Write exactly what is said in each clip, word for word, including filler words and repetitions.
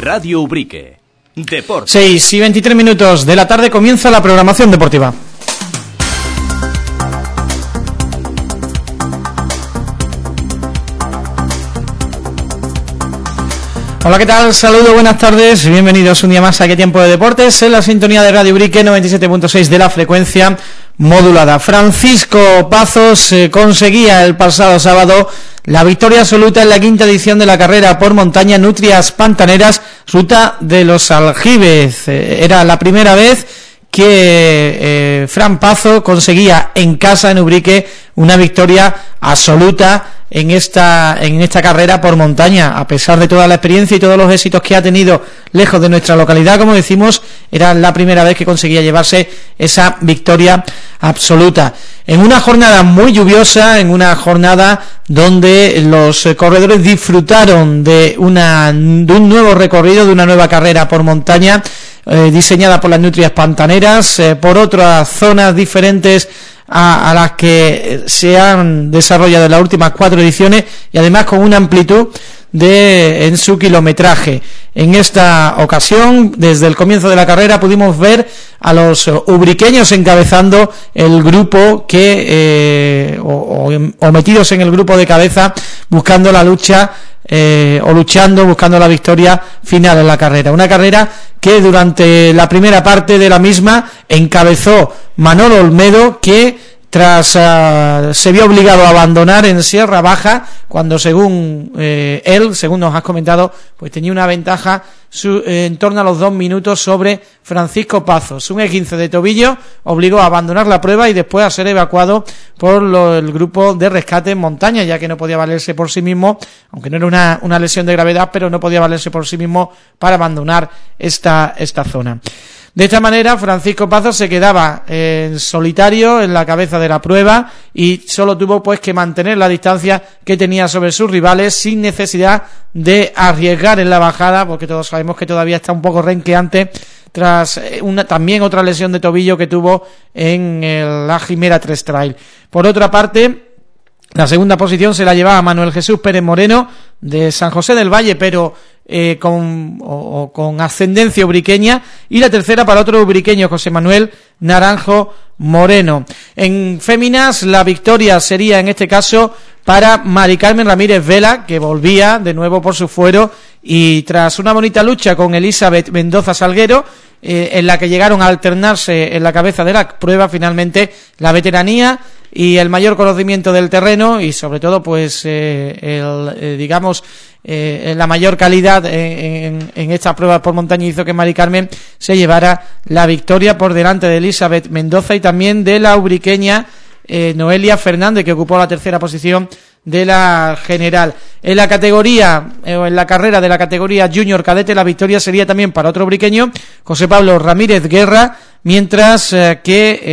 Radio Ubrique. Deporte. seis y veintitrés minutos de la tarde comienza la programación deportiva. Hola, ¿qué tal? Saludos, buenas tardes, bienvenidos un día más a Qué Tiempo de Deportes en la sintonía de Radio Ubrique noventa y siete punto seis de la frecuencia modulada. Francisco Pazos eh, conseguía el pasado sábado la victoria absoluta en la quinta edición de la carrera por montaña Nutrias Pantaneras, ruta de los Aljibes. Eh, era la primera vez que eh, Fran Pazo conseguía en casa, en Ubrique, una victoria absoluta en esta en esta carrera por montaña. A pesar de toda la experiencia y todos los éxitos que ha tenido lejos de nuestra localidad, como decimos, era la primera vez que conseguía llevarse esa victoria absoluta. En una jornada muy lluviosa, en una jornada donde los corredores disfrutaron de, una, de un nuevo recorrido, de una nueva carrera por montaña, eh, diseñada por las Nutrias Pantaneras, eh, por otras zonas diferentes A, a las que se han desarrollado en las últimas cuatro ediciones, y además con una amplitud de en su kilometraje. En esta ocasión, desde el comienzo de la carrera, pudimos ver a los ubriqueños encabezando el grupo que eh, o, o, o metidos en el grupo de cabeza, buscando la lucha eh, o luchando, buscando la victoria final en la carrera. Una carrera que durante la primera parte de la misma encabezó Manolo Olmedo, que tras uh, se vio obligado a abandonar en Sierra Baja, cuando según eh, él, según nos has comentado, pues tenía una ventaja su, eh, en torno a los dos minutos sobre Francisco Pazos. Un esguince de tobillo obligó a abandonar la prueba y después a ser evacuado por lo, el grupo de rescate en montaña, ya que no podía valerse por sí mismo, aunque no era una, una lesión de gravedad, pero no podía valerse por sí mismo para abandonar esta, esta zona. De esta manera, Francisco Pazos se quedaba en solitario en la cabeza de la prueba y solo tuvo pues que mantener la distancia que tenía sobre sus rivales, sin necesidad de arriesgar en la bajada, porque todos sabemos que todavía está un poco renqueante tras una también otra lesión de tobillo que tuvo en el, la Jimera tres Trail. Por otra parte, la segunda posición se la llevaba Manuel Jesús Pérez Moreno, de San José del Valle, pero eh, con, o, o con ascendencia ubriqueña, y la tercera para otro ubriqueño, José Manuel Naranjo Moreno. En féminas, la victoria sería en este caso para Mari Carmen Ramírez Vela, que volvía de nuevo por su fuero, y tras una bonita lucha con Elizabeth Mendoza Salguero, eh, en la que llegaron a alternarse en la cabeza de la prueba, finalmente la veteranía y el mayor conocimiento del terreno, y sobre todo pues eh, el, eh, digamos eh, la mayor calidad en, en, en estas pruebas por montaña hizo que Mari Carmen se llevara la victoria por delante de Elizabeth Mendoza y también de la ubriqueña eh, Noelia Fernández, que ocupó la tercera posición de la general. En la categoría eh, en la carrera de la categoría junior cadete, la victoria sería también para otro ubriqueño, José Pablo Ramírez Guerra, mientras eh, que eh,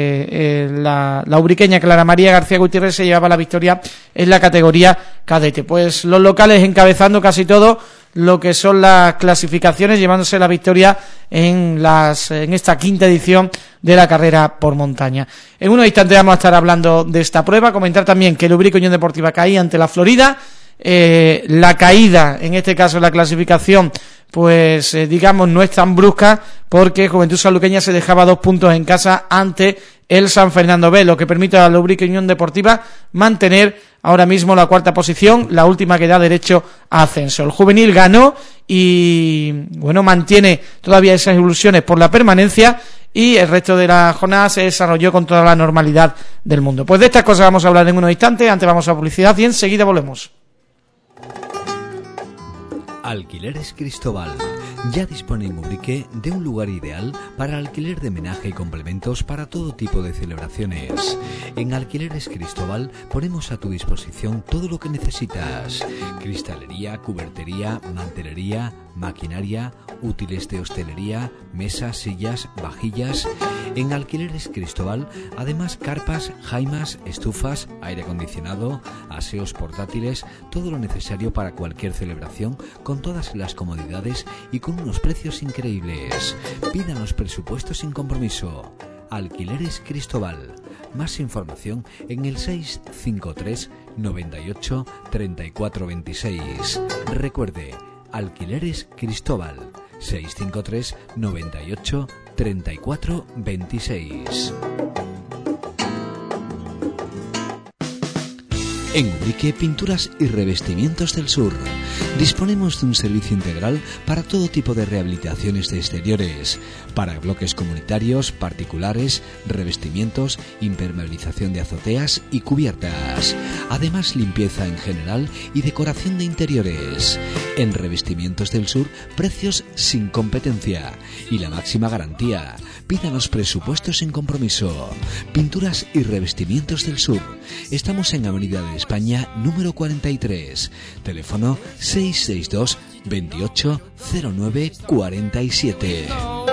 eh, la, la ubriqueña Clara María García Gutiérrez se llevaba la victoria en la categoría cadete. Pues los locales encabezando casi todo lo que son las clasificaciones, llevándose la victoria en las en esta quinta edición de la carrera por montaña. En unos instantes vamos a estar hablando de esta prueba, comentar también que el Ubrique Unión Deportiva caía ante la Florida. Eh, la caída, en este caso la clasificación, pues eh, digamos no es tan brusca, porque Juventud Sanluqueña se dejaba dos puntos en casa ante el San Fernando B, lo que permite a la Ubrique Unión Deportiva mantener ahora mismo la cuarta posición, la última que da derecho a ascenso. El juvenil ganó y bueno, mantiene todavía esas ilusiones por la permanencia, y el resto de la jornada se desarrolló con toda la normalidad del mundo. Pues de estas cosas vamos a hablar en unos instantes. Antes vamos a publicidad y enseguida volvemos. Alquileres Cristóbal. Ya dispone en Ubrique de un lugar ideal para alquiler de menaje y complementos para todo tipo de celebraciones. En Alquileres Cristóbal ponemos a tu disposición todo lo que necesitas: cristalería, cubertería, mantelería, maquinaria, útiles de hostelería, mesas, sillas, vajillas. En Alquileres Cristóbal, además, carpas, jaimas, estufas, aire acondicionado, aseos portátiles, todo lo necesario para cualquier celebración, con todas las comodidades y con unos precios increíbles. Pídanos presupuestos sin compromiso. Alquileres Cristóbal. Más información en el seis cinco tres noventa y ocho treinta y cuatro veintiséis. Recuerde, Alquileres Cristóbal, seis cinco tres, noventa y ocho, treinta y cuatro veintiséis. En Ubrique, Pinturas y Revestimientos del Sur. Disponemos de un servicio integral para todo tipo de rehabilitaciones de exteriores, para bloques comunitarios, particulares, revestimientos, impermeabilización de azoteas y cubiertas. Además, limpieza en general y decoración de interiores. En Revestimientos del Sur, precios sin competencia y la máxima garantía. Pídanos presupuestos sin compromiso. Pinturas y Revestimientos del Sur. Estamos en Avenida de España, número cuarenta y tres. Teléfono seis seis dos, veintiocho, cero nueve, cuarenta y siete.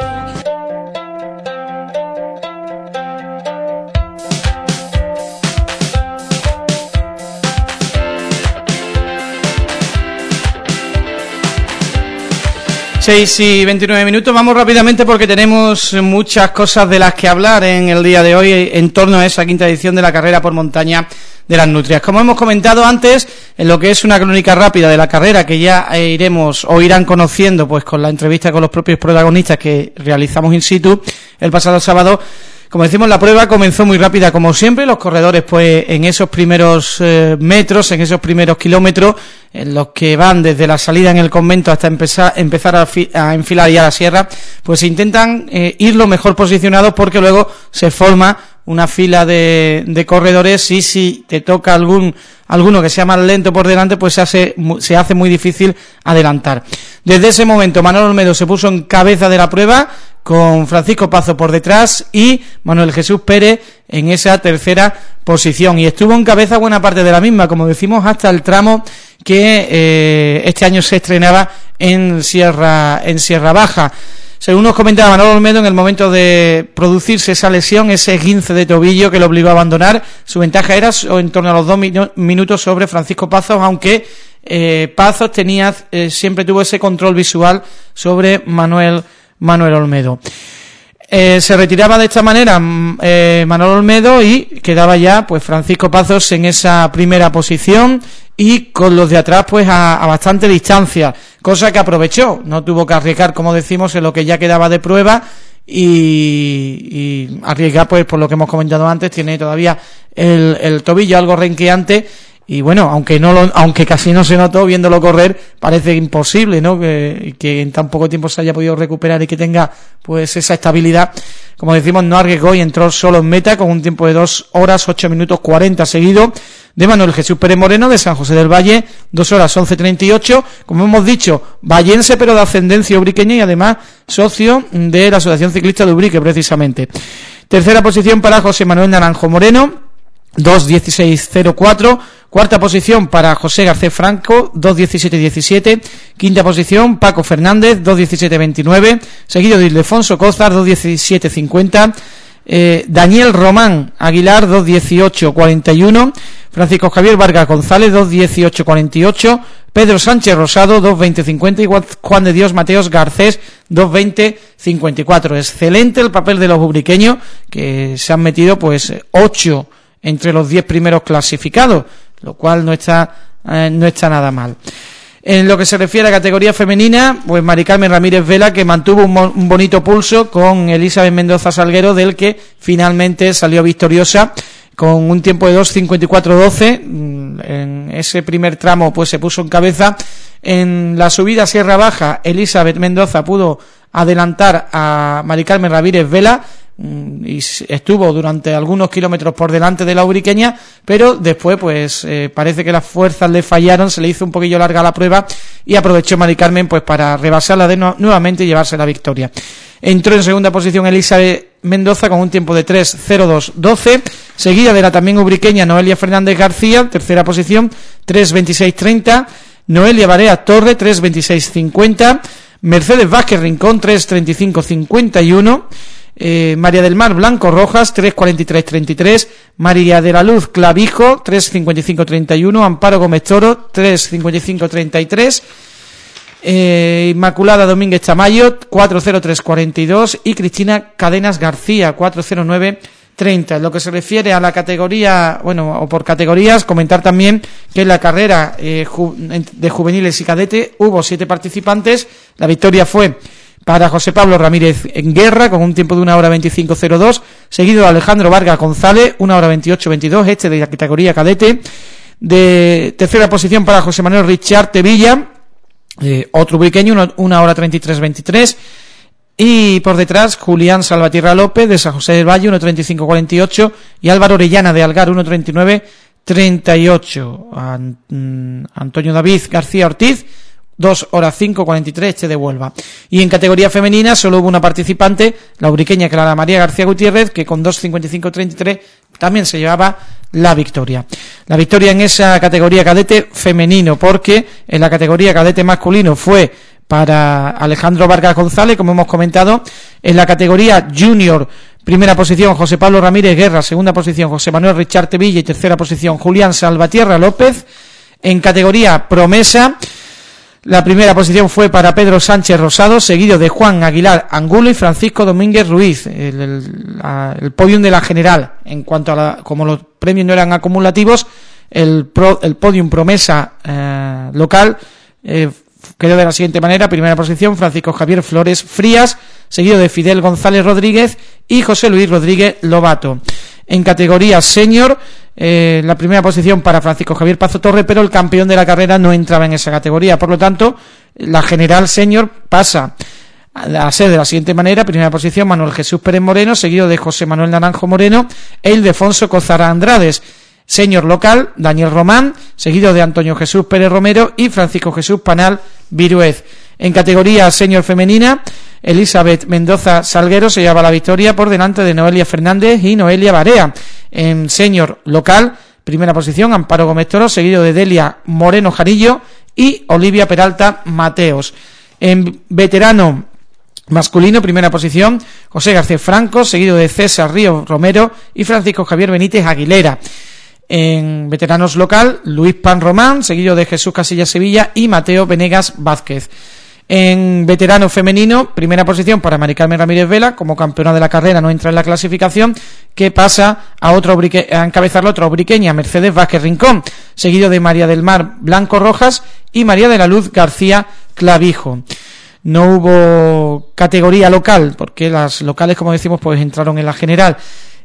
seis y veintinueve minutos, vamos rápidamente porque tenemos muchas cosas de las que hablar en el día de hoy en torno a esa quinta edición de la carrera por montaña de las Nutrias. Como hemos comentado antes, en lo que es una crónica rápida de la carrera que ya iremos o irán conociendo pues con la entrevista con los propios protagonistas que realizamos in situ el pasado sábado. Como decimos, la prueba comenzó muy rápida como siempre, los corredores pues en esos primeros eh, metros, en esos primeros kilómetros, en los que van desde la salida en el convento hasta empezar, empezar a, fi, a enfilar ya la sierra, pues intentan eh, ir lo mejor posicionados porque luego se forma una fila de, de corredores y si te toca algún alguno que sea más lento por delante, pues se hace, se hace muy difícil adelantar. Desde ese momento Manuel Olmedo se puso en cabeza de la prueba, con Francisco Pazo por detrás y Manuel Jesús Pérez en esa tercera posición, y estuvo en cabeza buena parte de la misma, como decimos, hasta el tramo que eh, este año se estrenaba en Sierra en Sierra Baja. Según nos comentaba Manuel Olmedo, en el momento de producirse esa lesión, ese esguince de tobillo que lo obligó a abandonar, su ventaja era en torno a los dos minutos sobre Francisco Pazos, aunque eh, Pazos tenía eh, siempre tuvo ese control visual sobre Manuel Manuel Olmedo. Eh, se retiraba de esta manera eh, Manuel Olmedo y quedaba ya pues Francisco Pazos en esa primera posición y con los de atrás pues a, a bastante distancia, cosa que aprovechó, no tuvo que arriesgar, como decimos, en lo que ya quedaba de prueba y, y arriesgar pues por lo que hemos comentado antes, tiene todavía el, el tobillo algo renqueante. Y bueno, aunque no lo, aunque casi no se notó viéndolo correr, parece imposible, ¿no? Que, que en tan poco tiempo se haya podido recuperar y que tenga pues esa estabilidad. Como decimos, no arriesgó y entró solo en meta con un tiempo de dos horas, ocho minutos cuarenta seguido de Manuel Jesús Pérez Moreno de San José del Valle, dos horas once treinta y ocho, como hemos dicho, vallense pero de ascendencia ubriqueña y además socio de la Asociación Ciclista de Ubrique precisamente. Tercera posición para José Manuel Naranjo Moreno, dos dieciséis cero cuatro. Cuarta posición para José Garcés Franco, dos diecisiete diecisiete. Quinta posición, Paco Fernández, dos diecisiete veintinueve. Seguido de Ildefonso Cózar, dos diecisiete cincuenta. Eh, Daniel Román Aguilar, dos dieciocho cuarenta y uno. Francisco Javier Vargas González, dos dieciocho cuarenta y ocho. Pedro Sánchez Rosado, dos veinte cincuenta. Y Juan de Dios Mateos Garcés, dos veinte cincuenta y cuatro. Excelente el papel de los ubriqueños, que se han metido pues ocho entre los diez primeros clasificados, lo cual no está eh, no está nada mal. En lo que se refiere a categoría femenina, pues Mari Carmen Ramírez Vela, que mantuvo un, un bonito pulso con Elizabeth Mendoza Salguero, del que finalmente salió victoriosa con un tiempo de dos cincuenta y cuatro doce. En ese primer tramo pues se puso en cabeza. En la subida Sierra Baja, Elizabeth Mendoza pudo adelantar a Mari Carmen Ramírez Vela y estuvo durante algunos kilómetros por delante de la ubriqueña, pero después pues eh, parece que las fuerzas le fallaron, se le hizo un poquillo larga la prueba y aprovechó Mari Carmen pues para rebasarla de no, nuevamente y llevarse la victoria. Entró en segunda posición Elizabeth Mendoza con un tiempo de tres cero dos doce, seguida de la también ubriqueña Noelia Fernández García, tercera posición, tres veintiséis treinta. Noelia Barea Torre, tres veintiséis cincuenta. Mercedes Vázquez Rincón, tres treinta y cinco cincuenta y uno. Eh, María del Mar Blanco Rojas, tres cuarenta y tres treinta y tres. María de la Luz Clavijo, tres cincuenta y cinco treinta y uno. Amparo Gómez Toro, tres cincuenta y cinco treinta y tres. eh, Inmaculada Domínguez Tamayo, cuatro cero tres cuarenta y dos. Y Cristina Cadenas García, cuatro cero nueve treinta. En lo que se refiere a la categoría, bueno, o por categorías, comentar también que en la carrera eh, ju de juveniles y cadete hubo siete participantes. La victoria fue para José Pablo Ramírez en Guerra, con un tiempo de una hora veinticinco cero dos, seguido de Alejandro Vargas González, una hora veintiocho veintidós, este de la categoría cadete. De tercera posición para José Manuel Richard Tevilla, eh, otro ubriqueño, una hora treinta y tres veintitrés. Y por detrás, Julián Salvatierra López, de San José del Valle, uno treinta y cinco cuarenta y ocho, y Álvaro Orellana, de Algar, uno treinta y nueve treinta y ocho. Ant Antonio David García Ortiz, dos horas cinco cuarenta y tres, este de Huelva. Y en categoría femenina solo hubo una participante, la ubriqueña Clara María García Gutiérrez, que con dos cincuenta y cinco treinta y tres también se llevaba la victoria. La victoria en esa categoría cadete femenino, porque en la categoría cadete masculino fue para Alejandro Vargas González, como hemos comentado. En la categoría junior, primera posición José Pablo Ramírez Guerra, segunda posición José Manuel Richard Tevilla y tercera posición Julián Salvatierra López. En categoría promesa, la primera posición fue para Pedro Sánchez Rosado, seguido de Juan Aguilar Angulo y Francisco Domínguez Ruiz. El, el, la, el podium de la general, en cuanto a la, como los premios no eran acumulativos, el, pro, el podium promesa eh, local eh, quedó de la siguiente manera: primera posición Francisco Javier Flores Frías, seguido de Fidel González Rodríguez y José Luis Rodríguez Lobato. En categoría senior, eh, la primera posición para Francisco Javier Pazo Torre, pero el campeón de la carrera no entraba en esa categoría. Por lo tanto, la general senior pasa a ser de la siguiente manera: primera posición Manuel Jesús Pérez Moreno, seguido de José Manuel Naranjo Moreno e Ildefonso Cozara Andrades. Senior local, Daniel Román, seguido de Antonio Jesús Pérez Romero y Francisco Jesús Panal Viruez. En categoría senior femenina, Elizabeth Mendoza Salguero se lleva la victoria por delante de Noelia Fernández y Noelia Barea. En senior local, primera posición Amparo Gómez Toro, seguido de Delia Moreno Jarillo y Olivia Peralta Mateos. En veterano masculino, primera posición José García Franco, seguido de César Ríos Romero y Francisco Javier Benítez Aguilera. En veteranos local, Luis Pan Román, seguido de Jesús Casillas Sevilla y Mateo Venegas Vázquez. En veterano femenino, primera posición para Mari Carmen Ramírez Vela, como campeona de la carrera no entra en la clasificación, que pasa a otra a encabezarlo otra ubriqueña, Mercedes Vázquez Rincón, seguido de María del Mar Blanco Rojas y María de la Luz García Clavijo. No hubo categoría local, porque las locales, como decimos, pues entraron en la general.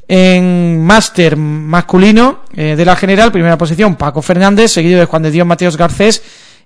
En máster masculino eh, de la general, primera posición Paco Fernández, seguido de Juan de Dios Mateos Garcés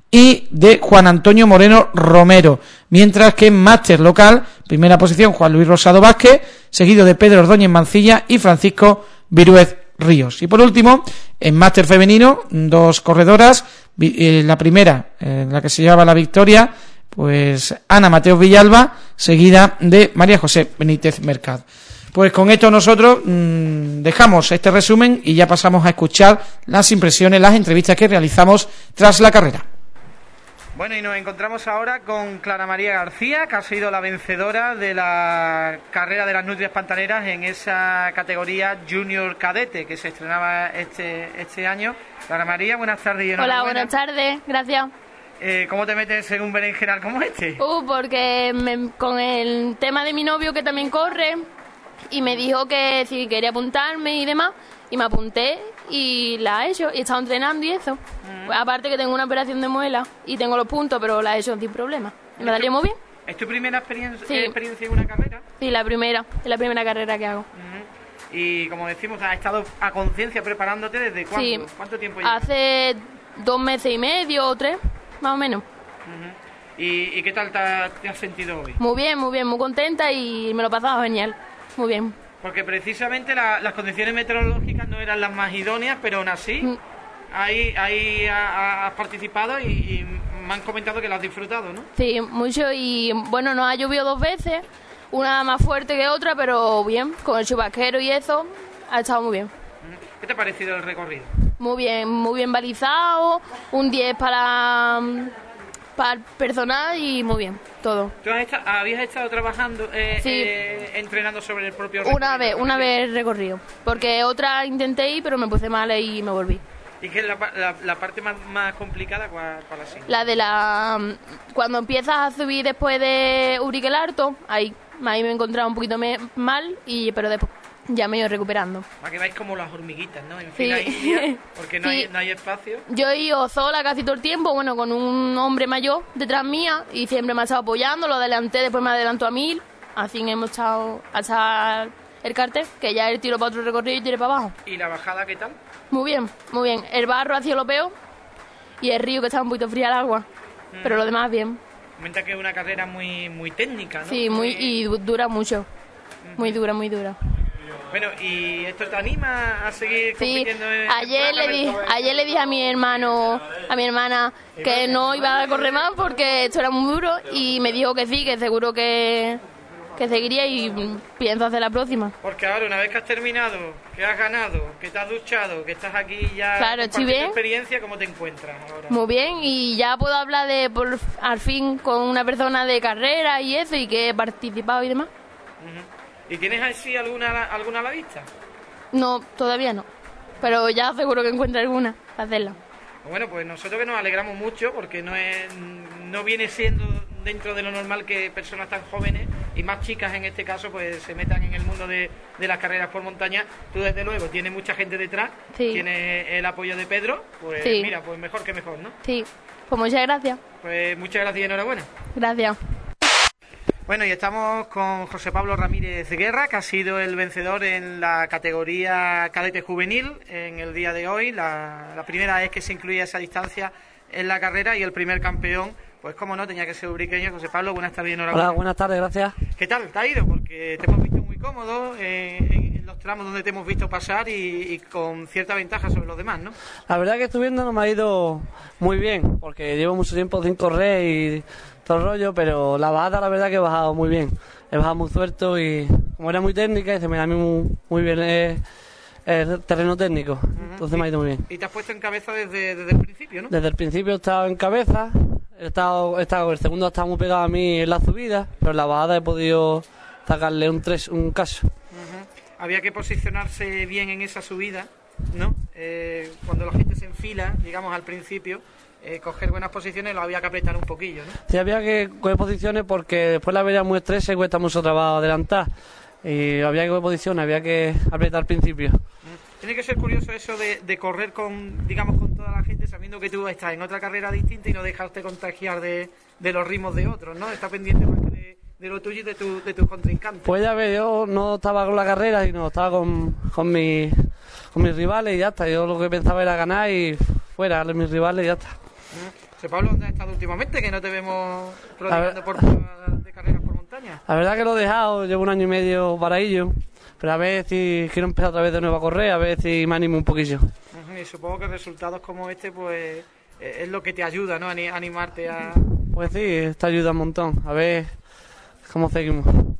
y de Juan Antonio Moreno Romero, mientras que en máster local, primera posición Juan Luis Rosado Vázquez, seguido de Pedro Ordóñez Mancilla y Francisco Viruez Ríos. Y por último, en máster femenino, dos corredoras, eh, la primera, eh, la que se llevaba la victoria, pues Ana Mateos Villalba, seguida de María José Benítez Mercado. Pues con esto nosotros mmm, dejamos este resumen y ya pasamos a escuchar las impresiones, las entrevistas que realizamos tras la carrera. Bueno, y nos encontramos ahora con Clara María García, que ha sido la vencedora de la carrera de las Nutrias Pantaneras en esa categoría Junior Cadete que se estrenaba este este año. Clara María, buenas tardes. Y hola, buenas tardes, gracias. Eh, ¿Cómo te metes en un berenjenal como este? Uh, porque me, con el tema de mi novio, que también corre, y me dijo que si quería apuntarme y demás, y me apunté y la he hecho, y he estado entrenando y eso. Mm. Pues aparte que tengo una operación de muela y tengo los puntos, pero la he hecho sin problema. Me salió muy bien. ¿Es tu primera experiencia, sí. experiencia en una carrera? Sí, la primera, es la primera carrera que hago. Mm. Y como decimos, has estado a conciencia preparándote ¿desde cuándo? Sí. ¿Cuánto tiempo llevas? Hace dos meses y medio o tres, más o menos. Uh-huh. ¿Y, ¿Y qué tal te, te has sentido hoy? Muy bien, muy bien, muy contenta y me lo he pasado genial. Muy bien. Porque precisamente la, las condiciones meteorológicas no eran las más idóneas, pero aún así mm. ahí, ahí has participado y, y me han comentado que lo has disfrutado, ¿no? Sí, mucho, y bueno, nos ha llovido dos veces, una más fuerte que otra, pero bien, con el chubasquero y eso, ha estado muy bien. ¿Qué te ha parecido el recorrido? Muy bien, muy bien balizado, un diez para... para el personal y muy bien, todo. ¿Tú has estado, habías estado trabajando, eh, sí. eh, entrenando sobre el propio recorrido? Una vez, una vez recorrido, porque otra intenté ir, pero me puse mal y me volví. ¿Y qué es la, la, la parte más, más complicada cuál, cuál ha sido? La de la... cuando empiezas a subir después de Urique el Alto, ahí, ahí me he encontrado un poquito me, mal, y pero después ya me he ido recuperando. Para que vais como las hormiguitas, ¿no? En Sí. fila india, porque no, Sí. hay, no hay espacio. Yo he ido sola casi todo el tiempo, bueno, con un hombre mayor detrás mía y siempre me ha estado apoyando, lo adelanté, después me adelantó a mí, así hemos estado hasta el cartel, que ya él tiró para otro recorrido y tiré para abajo. ¿Y la bajada qué tal? Muy bien, muy bien. El barro hacía lo peor y el río que estaba un poquito fría el agua, mm. pero lo demás bien. Comenta que es una carrera muy muy técnica, ¿no? Sí, muy, y du- dura mucho, muy dura, muy dura. Bueno, ¿y esto te anima a seguir Sí, compitiendo? En ayer le, di, ayer le dije a mi hermano, a mi hermana, que no iba a correr más porque esto era muy duro y me dijo que sí, que seguro que, que seguiría y pienso hacer la próxima. Porque ahora, una vez que has terminado, que has ganado, que te has duchado, que estás aquí ya Claro, estoy compartiendo bien. experiencia, ¿cómo te encuentras ahora? Muy bien, y ya puedo hablar de por al fin con una persona de carrera y eso, y que he participado y demás. Uh-huh. ¿Y tienes así alguna, alguna a la vista? No, todavía no, pero ya seguro que encuentro alguna para hacerla. Bueno, pues nosotros que nos alegramos mucho porque no es no viene siendo dentro de lo normal que personas tan jóvenes y más chicas en este caso pues se metan en el mundo de, de las carreras por montaña. Tú desde luego tienes mucha gente detrás, Sí. tienes el apoyo de Pedro, pues Sí. mira, pues mejor que mejor, ¿no? Sí, pues muchas gracias. Pues muchas gracias y enhorabuena. Gracias. Bueno, y estamos con José Pablo Ramírez Guerra, que ha sido el vencedor en la categoría cadete juvenil en el día de hoy. La, la primera vez que se incluía esa distancia en la carrera y el primer campeón, pues como no, tenía que ser ubriqueño. José Pablo, buenas tardes y enhorabuena. Hola, buenas tardes, gracias. ¿Qué tal te ha ido? Porque te hemos visto muy cómodo eh, en, en los tramos donde te hemos visto pasar y, y con cierta ventaja sobre los demás, ¿no? La verdad que estoy viendo no me ha ido muy bien, porque llevo mucho tiempo sin correr y todo el rollo, pero la bajada la verdad que he bajado muy bien. He bajado muy suelto y como era muy técnica, y se me da a mí muy, muy bien el, el terreno técnico, uh-huh. Entonces me ha ido muy bien. Y te has puesto en cabeza desde, desde el principio, ¿no? Desde el principio he estado en cabeza, he estado, he estado, el segundo ha estado muy pegado a mí en la subida, pero en la bajada he podido sacarle un, tres, un caso. Uh-huh. Había que posicionarse bien en esa subida, ¿no? Eh, cuando la gente se enfila, digamos al principio, eh, coger buenas posiciones lo había que apretar un poquillo, ¿no? Sí, había que coger posiciones porque después la veía muy estrés y cuesta mucho trabajo adelantar. Y había que coger posiciones, había que apretar al principio. Uh-huh. Tiene que ser curioso eso de, de correr con, digamos, con toda la gente sabiendo que tú estás en otra carrera distinta y no dejarte contagiar de, de los ritmos de otros, ¿no? Está pendiente más que de, de lo tuyo y de, tu, de tus contrincantes. Pues ya ves, yo no estaba con la carrera, sino estaba con, con, mi, con mis rivales y ya está. Yo lo que pensaba era ganar y fuera de mis rivales y ya está. José Pablo, ¿dónde has estado últimamente? Que no te vemos prodigando por pruebas de carreras por montaña. La verdad que lo he dejado, llevo un año y medio para ello, pero a ver si quiero empezar otra vez de nuevo a correr, a ver si me animo un poquillo. Uh-huh. Y supongo que resultados como este, pues, es lo que te ayuda, ¿no? A animarte a... Pues sí, esto ayuda un montón, a ver cómo seguimos. Uh-huh.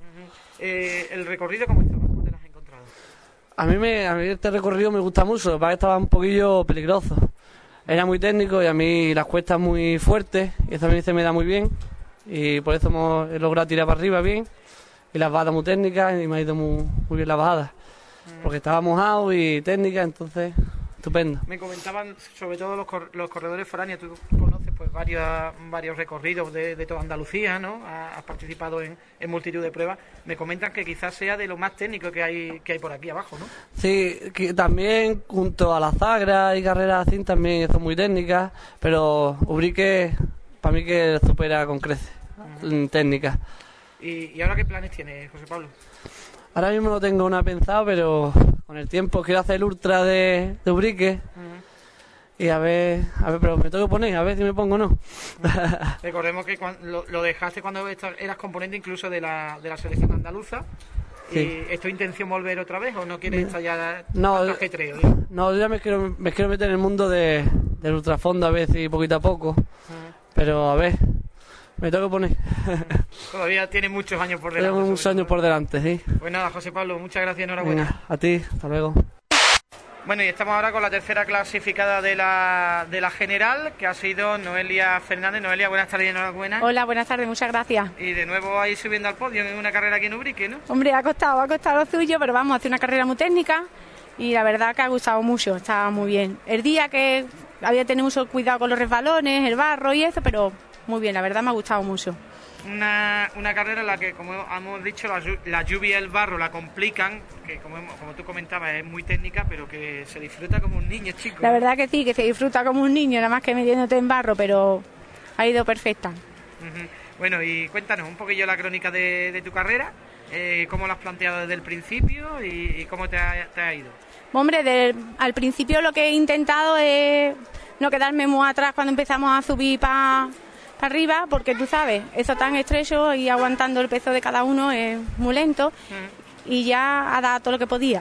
Eh, ¿El recorrido cómo estaba? ¿Cómo te lo has encontrado? A mí, me, a mí este recorrido me gusta mucho, para que estaba un poquillo peligroso. Era muy técnico y a mí las cuestas muy fuertes, y eso a mí se me da muy bien, y por eso hemos he logrado tirar para arriba bien, y las bajadas muy técnicas, y me ha ido muy, muy bien las bajadas, porque estaba mojado y técnica, entonces estupendo. Me comentaban, sobre todo los, cor los corredores foráneos, tú conoces pues varios, varios recorridos de, de toda Andalucía, ¿no? Has participado en, en multitud de pruebas. Me comentan que quizás sea de lo más técnico que hay que hay por aquí abajo, ¿no? Sí, que también junto a la Zagra y carreras así también son muy técnicas, pero Ubrique para mí que supera con creces en técnica. ¿Y, ¿Y ahora qué planes tienes, José Pablo? Ahora mismo no tengo una pensado, pero con el tiempo quiero hacer el ultra de, de Ubrique. Uh-huh. Y a ver, a ver, pero me tengo que poner, a ver si me pongo o no. Uh-huh. Recordemos que cuando, lo, lo dejaste cuando eras componente incluso de la, de la selección andaluza. Sí. ¿Y es tu intención volver otra vez o no quieres estar ya no, tanto ajetreo? No, yo ya me quiero, me quiero meter en el mundo de, del ultrafondo a veces y poquito a poco. Uh-huh. Pero a ver, me tengo que poner. Todavía tiene muchos años por delante. Tengo muchos años por delante, sí. Pues nada, José Pablo, muchas gracias, enhorabuena. Venga, a ti, hasta luego. Bueno, y estamos ahora con la tercera clasificada de la, de la general, que ha sido Noelia Fernández. Noelia, buenas tardes y enhorabuena. Hola, buenas tardes, muchas gracias. Y de nuevo ahí subiendo al podio en una carrera aquí en Ubrique, ¿no? Hombre, ha costado, ha costado lo suyo, pero vamos, hace una carrera muy técnica y la verdad que ha gustado mucho, estaba muy bien. El día que había tenido mucho cuidado con los resbalones, el barro y eso, pero muy bien, la verdad me ha gustado mucho. una, una carrera en la que, como hemos dicho, la, la lluvia y el barro la complican, que como, hemos, como tú comentabas es muy técnica, pero que se disfruta como un niño, chico. La verdad que sí, que se disfruta como un niño, nada más que metiéndote en barro, pero ha ido perfecta. Uh-huh. Bueno, y cuéntanos un poquillo la crónica de, de tu carrera, eh, cómo lo has planteado desde el principio y, y cómo te ha, te ha ido. Hombre, del, al principio lo que he intentado es no quedarme muy atrás cuando empezamos a subir para pa arriba, porque tú sabes, eso tan estrecho y aguantando el peso de cada uno es muy lento, uh-huh. y ya ha dado todo lo que podía.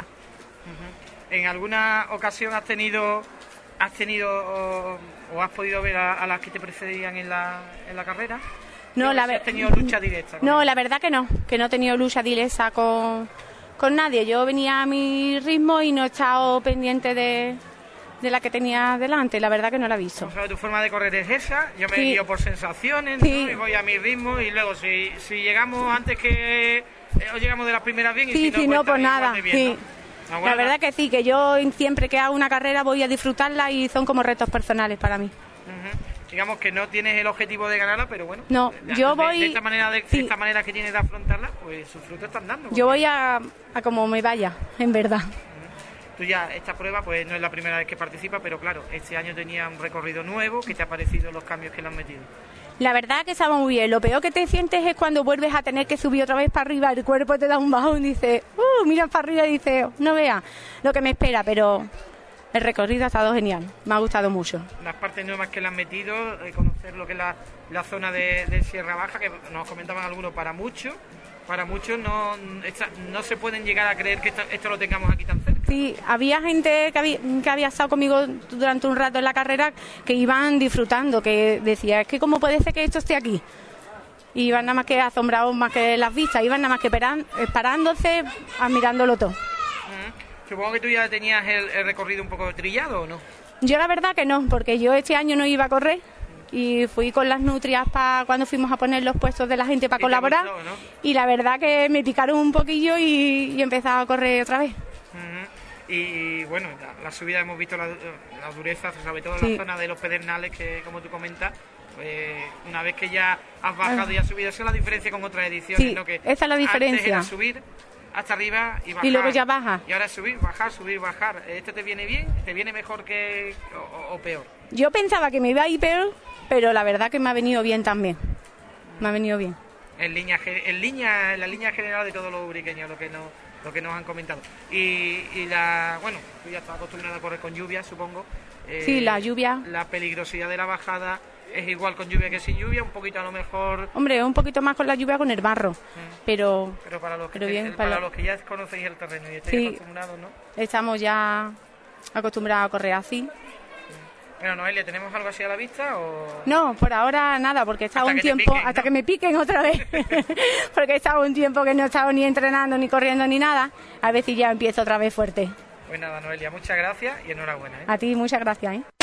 Uh-huh. ¿En alguna ocasión has tenido has tenido o, o has podido ver a, a las que te precedían en la, en la carrera? No, la ver... ¿Has tenido lucha directa? No, ellos? La verdad que no, que no he tenido lucha directa con, con nadie. Yo venía a mi ritmo y no he estado pendiente de, de la que tenía delante. La verdad que no la he visto. O sea, tu forma de correr es esa. Yo me sí. guío por sensaciones, sí. ¿no? Y voy a mi ritmo y luego si, si llegamos antes que... Eh, o llegamos de las primeras bien y sí, si no, sí, pues, no, pues nada. Bien, sí. ¿no? La verdad que sí, que yo siempre que hago una carrera voy a disfrutarla y son como retos personales para mí. Uh-huh. Digamos que no tienes el objetivo de ganarla, pero bueno, no, de, yo de, voy, de esta manera de, sí. de esta manera que tienes de afrontarla, pues sus frutos están dando. Yo voy a, a como me vaya, en verdad. Uh-huh. Tú ya, esta prueba pues no es la primera vez que participas, pero claro, este año tenía un recorrido nuevo. ¿Qué te ha parecido los cambios que le han metido? La verdad que estaba muy bien. Lo peor que te sientes es cuando vuelves a tener que subir otra vez para arriba, el cuerpo te da un bajón y dices, uh, miras para arriba y dices, no veas lo que me espera, pero el recorrido ha estado genial, me ha gustado mucho. Las partes nuevas que le han metido, eh, conocer lo que es la, la zona de, de Sierra Baja, que nos comentaban algunos, para muchos, para muchos no, esta, no se pueden llegar a creer que esto, esto lo tengamos aquí tan cerca. Sí, había gente que había, que había estado conmigo durante un rato en la carrera que iban disfrutando, que decía, es que cómo puede ser que esto esté aquí. Y iban nada más que asombrados más que las vistas, iban nada más que paran, parándose, admirándolo todo. Uh-huh. Supongo que tú ya tenías el, el recorrido un poco trillado, ¿o no? Yo la verdad que no, porque yo este año no iba a correr y fui con las nutrias para cuando fuimos a poner los puestos de la gente para colaborar, gustó, ¿no? Y la verdad que me picaron un poquillo y, y empezaba a correr otra vez. Uh-huh. Y bueno, la, la subida hemos visto la, la dureza, sobre todo en sí. la zona de los pedernales, que como tú comentas, pues una vez que ya has bajado ah. y has subido, esa es la diferencia con otras ediciones, sí, ¿no? Que esa es la diferencia. Antes era subir hasta arriba y bajar. Y luego ya baja. Y ahora es subir, bajar, subir, bajar. ¿Esto te viene bien? ¿Te viene mejor que o, o peor? Yo pensaba que me iba a ir peor, pero la verdad que me ha venido bien también. Me ha venido bien. En línea, en línea, en la línea general de todos los ubriqueños, lo que nos, lo que nos han comentado. Y, y la, bueno, tú ya estás acostumbrada a correr con lluvia, supongo. Eh, sí, la lluvia. La peligrosidad de la bajada es igual con lluvia que sin lluvia, un poquito a lo mejor. Hombre, un poquito más con la lluvia con el barro, mm. pero. Pero para los que, pero bien, te, para para los que ya conocéis el terreno y estáis sí, acostumbrados, ¿no? Estamos ya acostumbrados a correr así. Bueno, Noelia, ¿tenemos algo así a la vista o...? No, por ahora nada, porque he estado un tiempo, piquen, hasta ¿no? que me piquen otra vez, porque he estado un tiempo que no he estado ni entrenando, ni corriendo, ni nada, a ver si ya empiezo otra vez fuerte. Pues nada, Noelia, muchas gracias y enhorabuena, ¿eh? A ti, muchas gracias, ¿eh?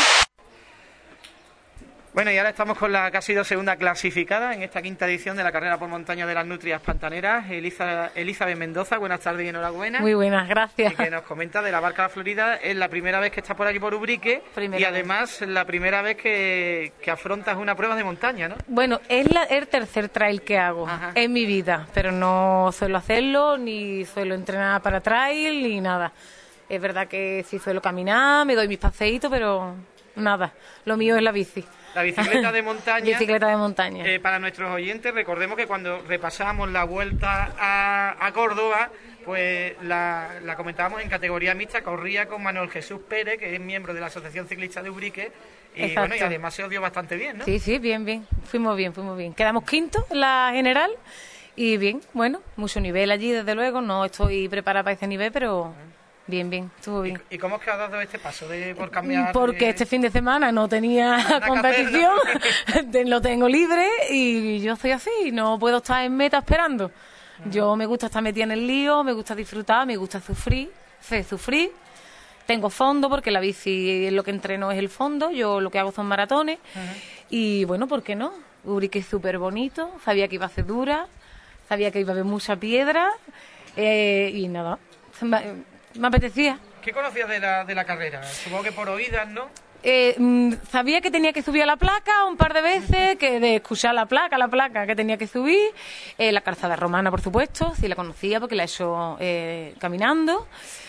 Bueno, y ahora estamos con la que ha sido segunda clasificada en esta quinta edición de la carrera por montaña de las Nutrias Pantaneras, Eliza, Elizabeth Mendoza. Buenas tardes y enhorabuena. Muy buenas, gracias. Y que nos comenta de la Barca de la Florida, es la primera vez que estás por aquí por Ubrique primera y además vez. la primera vez que, que afrontas una prueba de montaña, ¿no? Bueno, es la, el tercer trail que hago Ajá. en mi vida, pero no suelo hacerlo, ni suelo entrenar para trail, ni nada. Es verdad que sí suelo caminar, me doy mis paseitos, pero nada, lo mío es la bici. La bicicleta de montaña. Bicicleta de montaña. Eh, para nuestros oyentes, recordemos que cuando repasamos la vuelta a, a Córdoba, pues la, la comentábamos en categoría mixta, corría con Manuel Jesús Pérez, que es miembro de la Asociación Ciclista de Ubrique, y Exacto. bueno, y además se os dio bastante bien, ¿no? Sí, sí, bien, bien. Fuimos bien, fuimos bien. Quedamos quinto en la general y bien, bueno, mucho nivel allí, desde luego. No estoy preparada para ese nivel, pero... Bien, bien, estuvo bien. ¿Y, y cómo es que has dado este paso de por cambiar? Porque de... este fin de semana no tenía competición, lo tengo libre y yo estoy así, no puedo estar en meta esperando. Uh-huh. Yo me gusta estar metida en el lío, me gusta disfrutar, me gusta sufrir, sé sufrir. Tengo fondo porque la bici lo que entreno es el fondo, yo lo que hago son maratones. Uh-huh. Y bueno, ¿por qué no? Ubrique es súper bonito, sabía que iba a ser dura, sabía que iba a haber mucha piedra eh, y nada, me apetecía. ¿Qué conocías de la, de la carrera? Supongo que por oídas, ¿no? Eh, mm, sabía que tenía que subir a la placa un par de veces, que de escuchar la placa, la placa que tenía que subir. Eh, la calzada romana, por supuesto, sí la conocía porque la he hecho eh, caminando.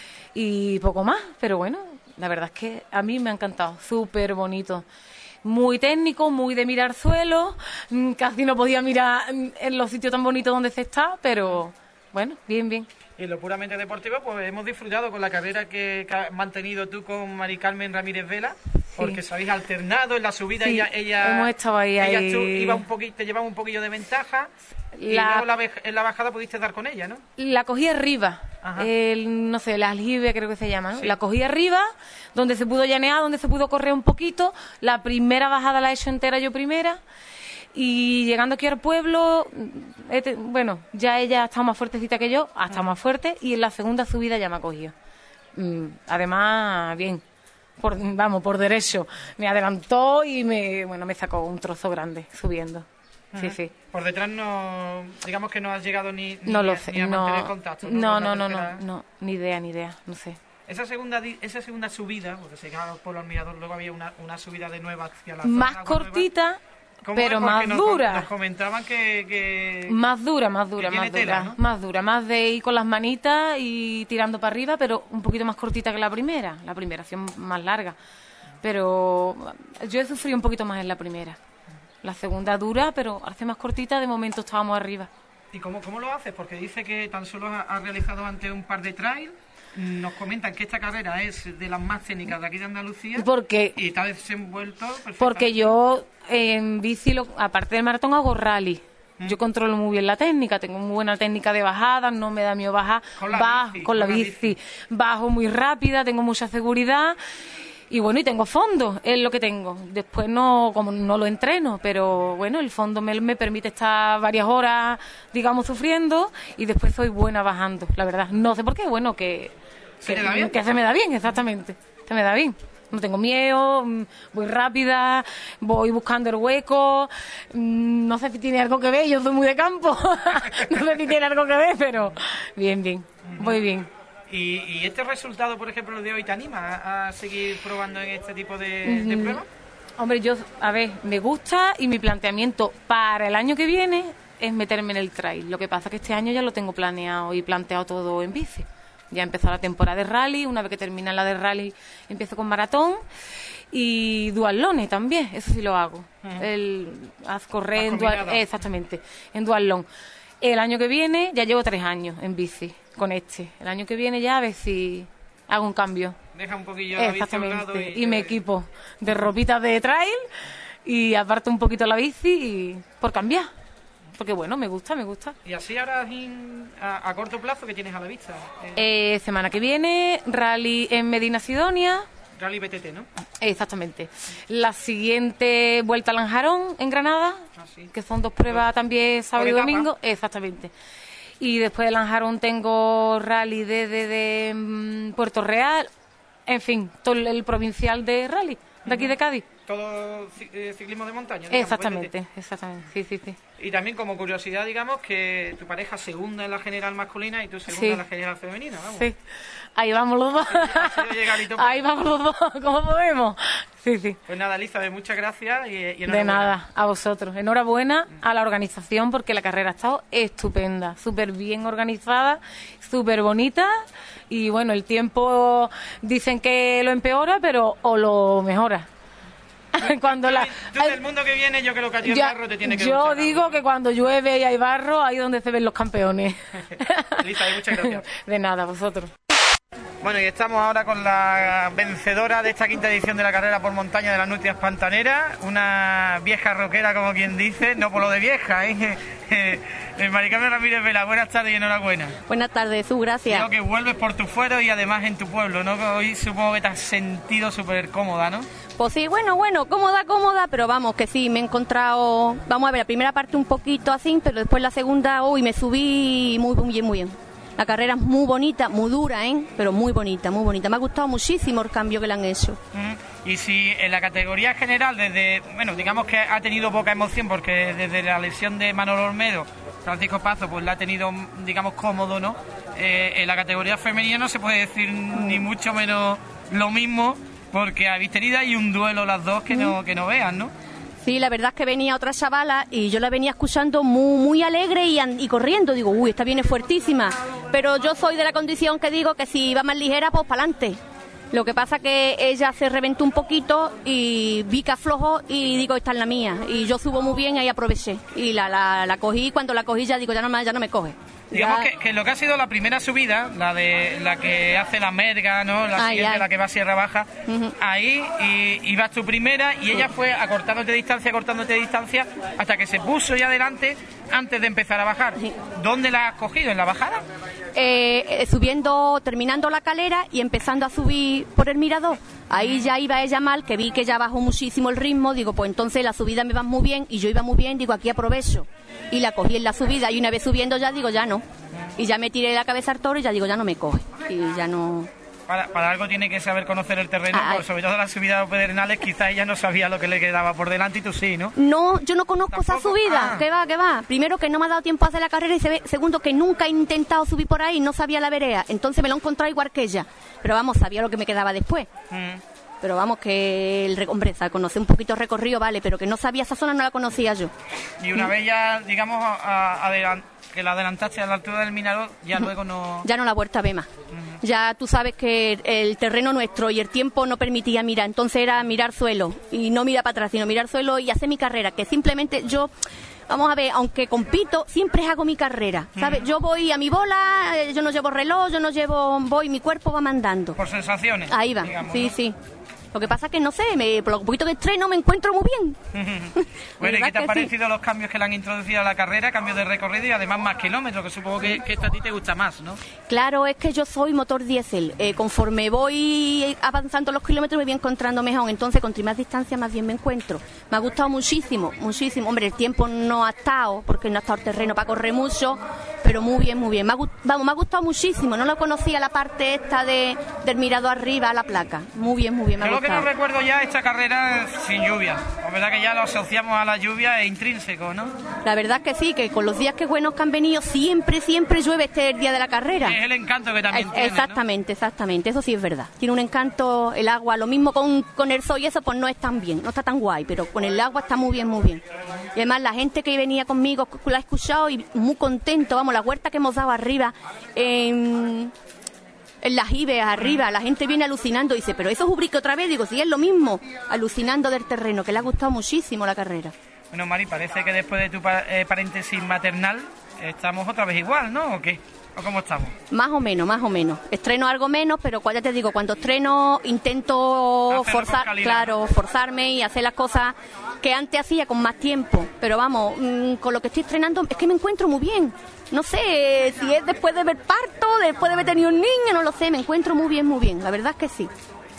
Y poco más, pero bueno, la verdad es que a mí me ha encantado, súper bonito. Muy técnico, muy de mirar suelo, mm, casi no podía mirar en los sitios tan bonitos donde se está, pero bueno, bien, bien. Y en lo puramente deportivo, pues hemos disfrutado con la carrera que, que has mantenido tú con Mari Carmen Ramírez Vela, porque Sí. os habéis alternado en la subida. Sí, ella, ella, hemos estado ahí, ella ahí. tú iba un poquito, te llevaba un poquillo de ventaja, y La- luego la vej- en la bajada pudiste dar con ella, ¿no? La cogí arriba, Ajá. el, no sé, el aljibe creo que se llama, ¿no? Sí. La cogí arriba, donde se pudo llanear, donde se pudo correr un poquito. La primera bajada la he hecho entera yo primera. Y llegando aquí al pueblo, he te- bueno, ya ella ha estado más fuertecita que yo, ha estado más fuerte, y en la segunda subida ya me ha cogido. Mm, además, bien, por, vamos, por derecho. Me adelantó y me, bueno, me sacó un trozo grande subiendo. Sí, Ajá. sí. Por detrás no, digamos que no has llegado ni, ni, No lo a, sé, ni a no, mantener contacto, ¿no? no, Con la no, no, no, tercera. no, ni idea, ni idea, no sé. Esa segunda, di- esa segunda subida, porque se llegaba por el Mirador, luego había una, una subida de nueva hacia la Más zona Agua Nueva. cortita, ¿Cómo pero es? Porque más nos, dura. Nos comentaban que... que... Más dura, más dura, que más tiene dura, tela, ¿no? más dura, más de ir con las manitas y tirando para arriba, pero un poquito más cortita que la primera. La primera ha sido más larga, pero yo he sufrido un poquito más en la primera. La segunda dura, pero hace más cortita, de momento estábamos arriba. ¿Y cómo, cómo lo haces? Porque dice que tan solo ha, ha realizado ante un par de trail. Nos comentan que esta carrera es de las más técnicas de aquí de Andalucía. Porque, Y te has desenvuelto perfectamente. porque yo en bici, lo- aparte del maratón, hago rally. Yo controlo muy bien la técnica, tengo muy buena técnica de bajada, no me da miedo bajar, Con la bajo, bici, con la con la bici, bajo muy rápida, tengo mucha seguridad y bueno, y tengo fondo, es lo que tengo. Después no, como no lo entreno, pero bueno, el fondo me, me permite estar varias horas, digamos, sufriendo y después soy buena bajando, la verdad. No sé por qué, bueno, que, ¿Se que, te da bien? que se me da bien, exactamente, se me da bien. No tengo miedo, mm, voy rápida, voy buscando el hueco, mm, no sé si tiene algo que ver, yo soy muy de campo, no sé si tiene algo que ver, pero bien, bien, voy bien. ¿Y, y este resultado, por ejemplo, el de hoy, te anima a, a seguir probando en este tipo de, de Ujú. pruebas? Hombre, yo, a ver, me gusta y mi planteamiento para el año que viene es meterme en el trail. Lo que pasa es que este año ya lo tengo planeado y planteado todo en bici. Ya empezó la temporada de rally, una vez que termina la de rally empiezo con maratón y duatlón también, eso sí lo hago. Ujú. El haz correr Vas en dual, combinada. exactamente, en duatlón. El año que viene ya llevo tres años en bici con este. El año que viene ya a ver si hago un cambio. Deja un poquillo la bici a un lado Exactamente. y, Y me equipo de ropita de trail y aparte un poquito la bici y por cambiar. Porque bueno, me gusta, me gusta. Y así ahora in- a, a corto plazo, ¿qué tienes a la vista? Eh, Eh, semana que viene, rally en Medina Sidonia. Rally B T T, ¿no? Exactamente. La siguiente vuelta a Lanjarón en Granada, Ah, sí. que son dos pruebas también sábado y etapa. domingo. Exactamente. Y después de Lanjarón tengo rally desde de, mm, Puerto Real. En fin, todo el, el provincial de rally de aquí de Cádiz. Todo ci- eh, ciclismo de montaña. digamos, Exactamente, B T exactamente. Sí, sí, sí. T. Y también como curiosidad, digamos, que tu pareja segunda en la general masculina y tú segunda Sí. en la general femenina, vamos. Sí. Ahí vamos los dos. sido llegar y todo. Ahí vamos los dos, como podemos. Sí, sí. Pues nada, Elizabeth, muchas gracias y, y De enhorabuena. nada, a vosotros. Enhorabuena a la organización porque la carrera ha estado estupenda, súper bien organizada, súper bonita y bueno, el tiempo dicen que lo empeora, pero o lo mejora. Cuando la, Tú del mundo que viene, yo creo que a ti el Ya- barro te tiene que yo gustar, digo ¿no? que cuando llueve y hay barro, ahí es donde se ven los campeones. Elizabeth, muchas gracias. De nada, a vosotros. Bueno, y estamos ahora con la vencedora de esta quinta edición de la carrera por montaña de las Nutrias Pantaneras, una vieja roquera, como quien dice, no por lo de vieja, ¿eh? Eh, Mari Carmen Ramírez Vela, buenas tardes y enhorabuena. Buenas tardes, su gracias. Creo que vuelves por tu fuero y además en tu pueblo, ¿no? Que hoy supongo que te has sentido súper cómoda, ¿no? Pues sí, bueno, bueno, cómoda, cómoda, pero vamos, que sí, me he encontrado, vamos a ver, la primera parte un poquito así, pero después la segunda, uy, me subí muy, muy bien, muy bien. La carrera es muy bonita, muy dura, ¿eh? Pero muy bonita, muy bonita. Me ha gustado muchísimo el cambio que le han hecho. Mm. Y si en la categoría general, desde, bueno, digamos que ha tenido poca emoción porque desde la lesión de Manolo Olmedo, Francisco Pazo, pues la ha tenido, digamos, cómodo, ¿no? Eh, en la categoría femenina no se puede decir ni mucho menos lo mismo. porque habéis tenido ahí un duelo las dos que no, que no vean, ¿no? Sí, la verdad es que venía otra chavala y yo la venía escuchando muy, muy alegre y, y corriendo. Digo, uy, esta viene fuertísima. Pero yo soy de la condición que digo que si va más ligera, pues para adelante. Lo que pasa que ella se reventó un poquito y vi que aflojó y digo, esta es la mía. Y yo subo muy bien y ahí aproveché. Y la, la, la cogí, cuando la cogí ya digo, ya no, ya no me coge. Digamos ya... que, que lo que ha sido la primera subida, la de la que hace la merga, ¿no? La ay, siguiente, ay. La que va a Sierra Baja, uh-huh. Ahí y, ibas tu primera y ella fue acortándote distancia, acortándote distancia, hasta que se puso ya adelante antes de empezar a bajar. Sí. ¿Dónde la has cogido? ¿En la bajada? Eh, eh, subiendo, terminando la calera y empezando a subir por el mirador. Ahí ya iba ella mal, que vi que ya bajó muchísimo el ritmo, digo, pues entonces la subida me va muy bien y yo iba muy bien, digo, aquí aprovecho. Y la cogí en la subida y una vez subiendo ya digo, ya no. Y ya me tiré la cabeza al toro y ya digo, ya no me coge. Y ya no... Para, para algo tiene que saber conocer el terreno, ah, por, sobre todo las subidas pedernales, quizá ella no sabía lo que le quedaba por delante y tú sí, ¿no? No, yo no conozco ¿Tampoco? esa subida, ah. que va, que va. Primero que no me ha dado tiempo a hacer la carrera y se segundo que nunca he intentado subir por ahí, no sabía la vereda, entonces me lo he encontrado igual que ella. Pero vamos, sabía lo que me quedaba después. Mm. Pero vamos, que el hombre, conocí un poquito el recorrido, vale, pero que no sabía esa zona, no la conocía yo. Y una vez ya, digamos, a, a, que la adelantaste a la altura del mirador, ya uh-huh. luego no... Ya no la vuelta a ver más. Uh-huh. Ya tú sabes que el terreno nuestro y el tiempo no permitía mirar, entonces era mirar suelo, y no mirar para atrás, sino mirar suelo y hacer mi carrera, que simplemente yo... Vamos a ver, aunque compito, siempre hago mi carrera, ¿sabes? Uh-huh. Yo voy a mi bola, yo no llevo reloj, yo no llevo... Voy, mi cuerpo va mandando. Por sensaciones. Ahí va, digamos, sí, ¿no? sí. Lo que pasa es que, no sé, me, por lo poquito que estreno me encuentro muy bien. Bueno, ¿y qué te han parecido sí? los cambios que le han introducido a la carrera, cambios de recorrido y además más kilómetros, que supongo que, que esto a ti te gusta más, ¿no? Claro, es que yo soy motor diésel. Eh, conforme voy avanzando los kilómetros me voy encontrando mejor, entonces con más distancia más bien me encuentro. Me ha gustado muchísimo, muchísimo. Hombre, el tiempo no ha estado, porque no ha estado el terreno para correr mucho, pero muy bien, muy bien. Me ha, vamos, me ha gustado muchísimo, no lo conocía la parte esta de, del mirador arriba a la placa. Muy bien, muy bien, me ha Lo que no recuerdo ya esta carrera sin lluvia. La verdad que ya lo asociamos a la lluvia, es intrínseco, ¿no? La verdad es que sí, que con los días que buenos que han venido siempre, siempre llueve este día de la carrera. Es el encanto que también es, tiene, Exactamente, ¿no? exactamente, eso sí es verdad. Tiene un encanto el agua, lo mismo con, con el sol y eso pues no es tan bien, no está tan guay, pero con el agua está muy bien, muy bien. Y además la gente que venía conmigo la ha escuchado y muy contento, vamos, la huerta que hemos dado arriba... Eh, en las Ibeas arriba, la gente viene alucinando y dice, pero eso es Ubrique otra vez, digo, sí, es lo mismo, alucinando del terreno, que le ha gustado muchísimo la carrera. Bueno, Mari, parece que después de tu eh, paréntesis maternal estamos otra vez igual, ¿no? ¿O qué? ¿O cómo estamos? Más o menos, más o menos. Estreno algo menos, pero ya te digo, cuando estreno intento forzar, claro, forzarme y hacer las cosas que antes hacía con más tiempo. Pero vamos, mmm, con lo que estoy estrenando es que me encuentro muy bien. No sé si es después de ver parto, después de haber tenido un niño, no lo sé, me encuentro muy bien, muy bien. La verdad es que sí.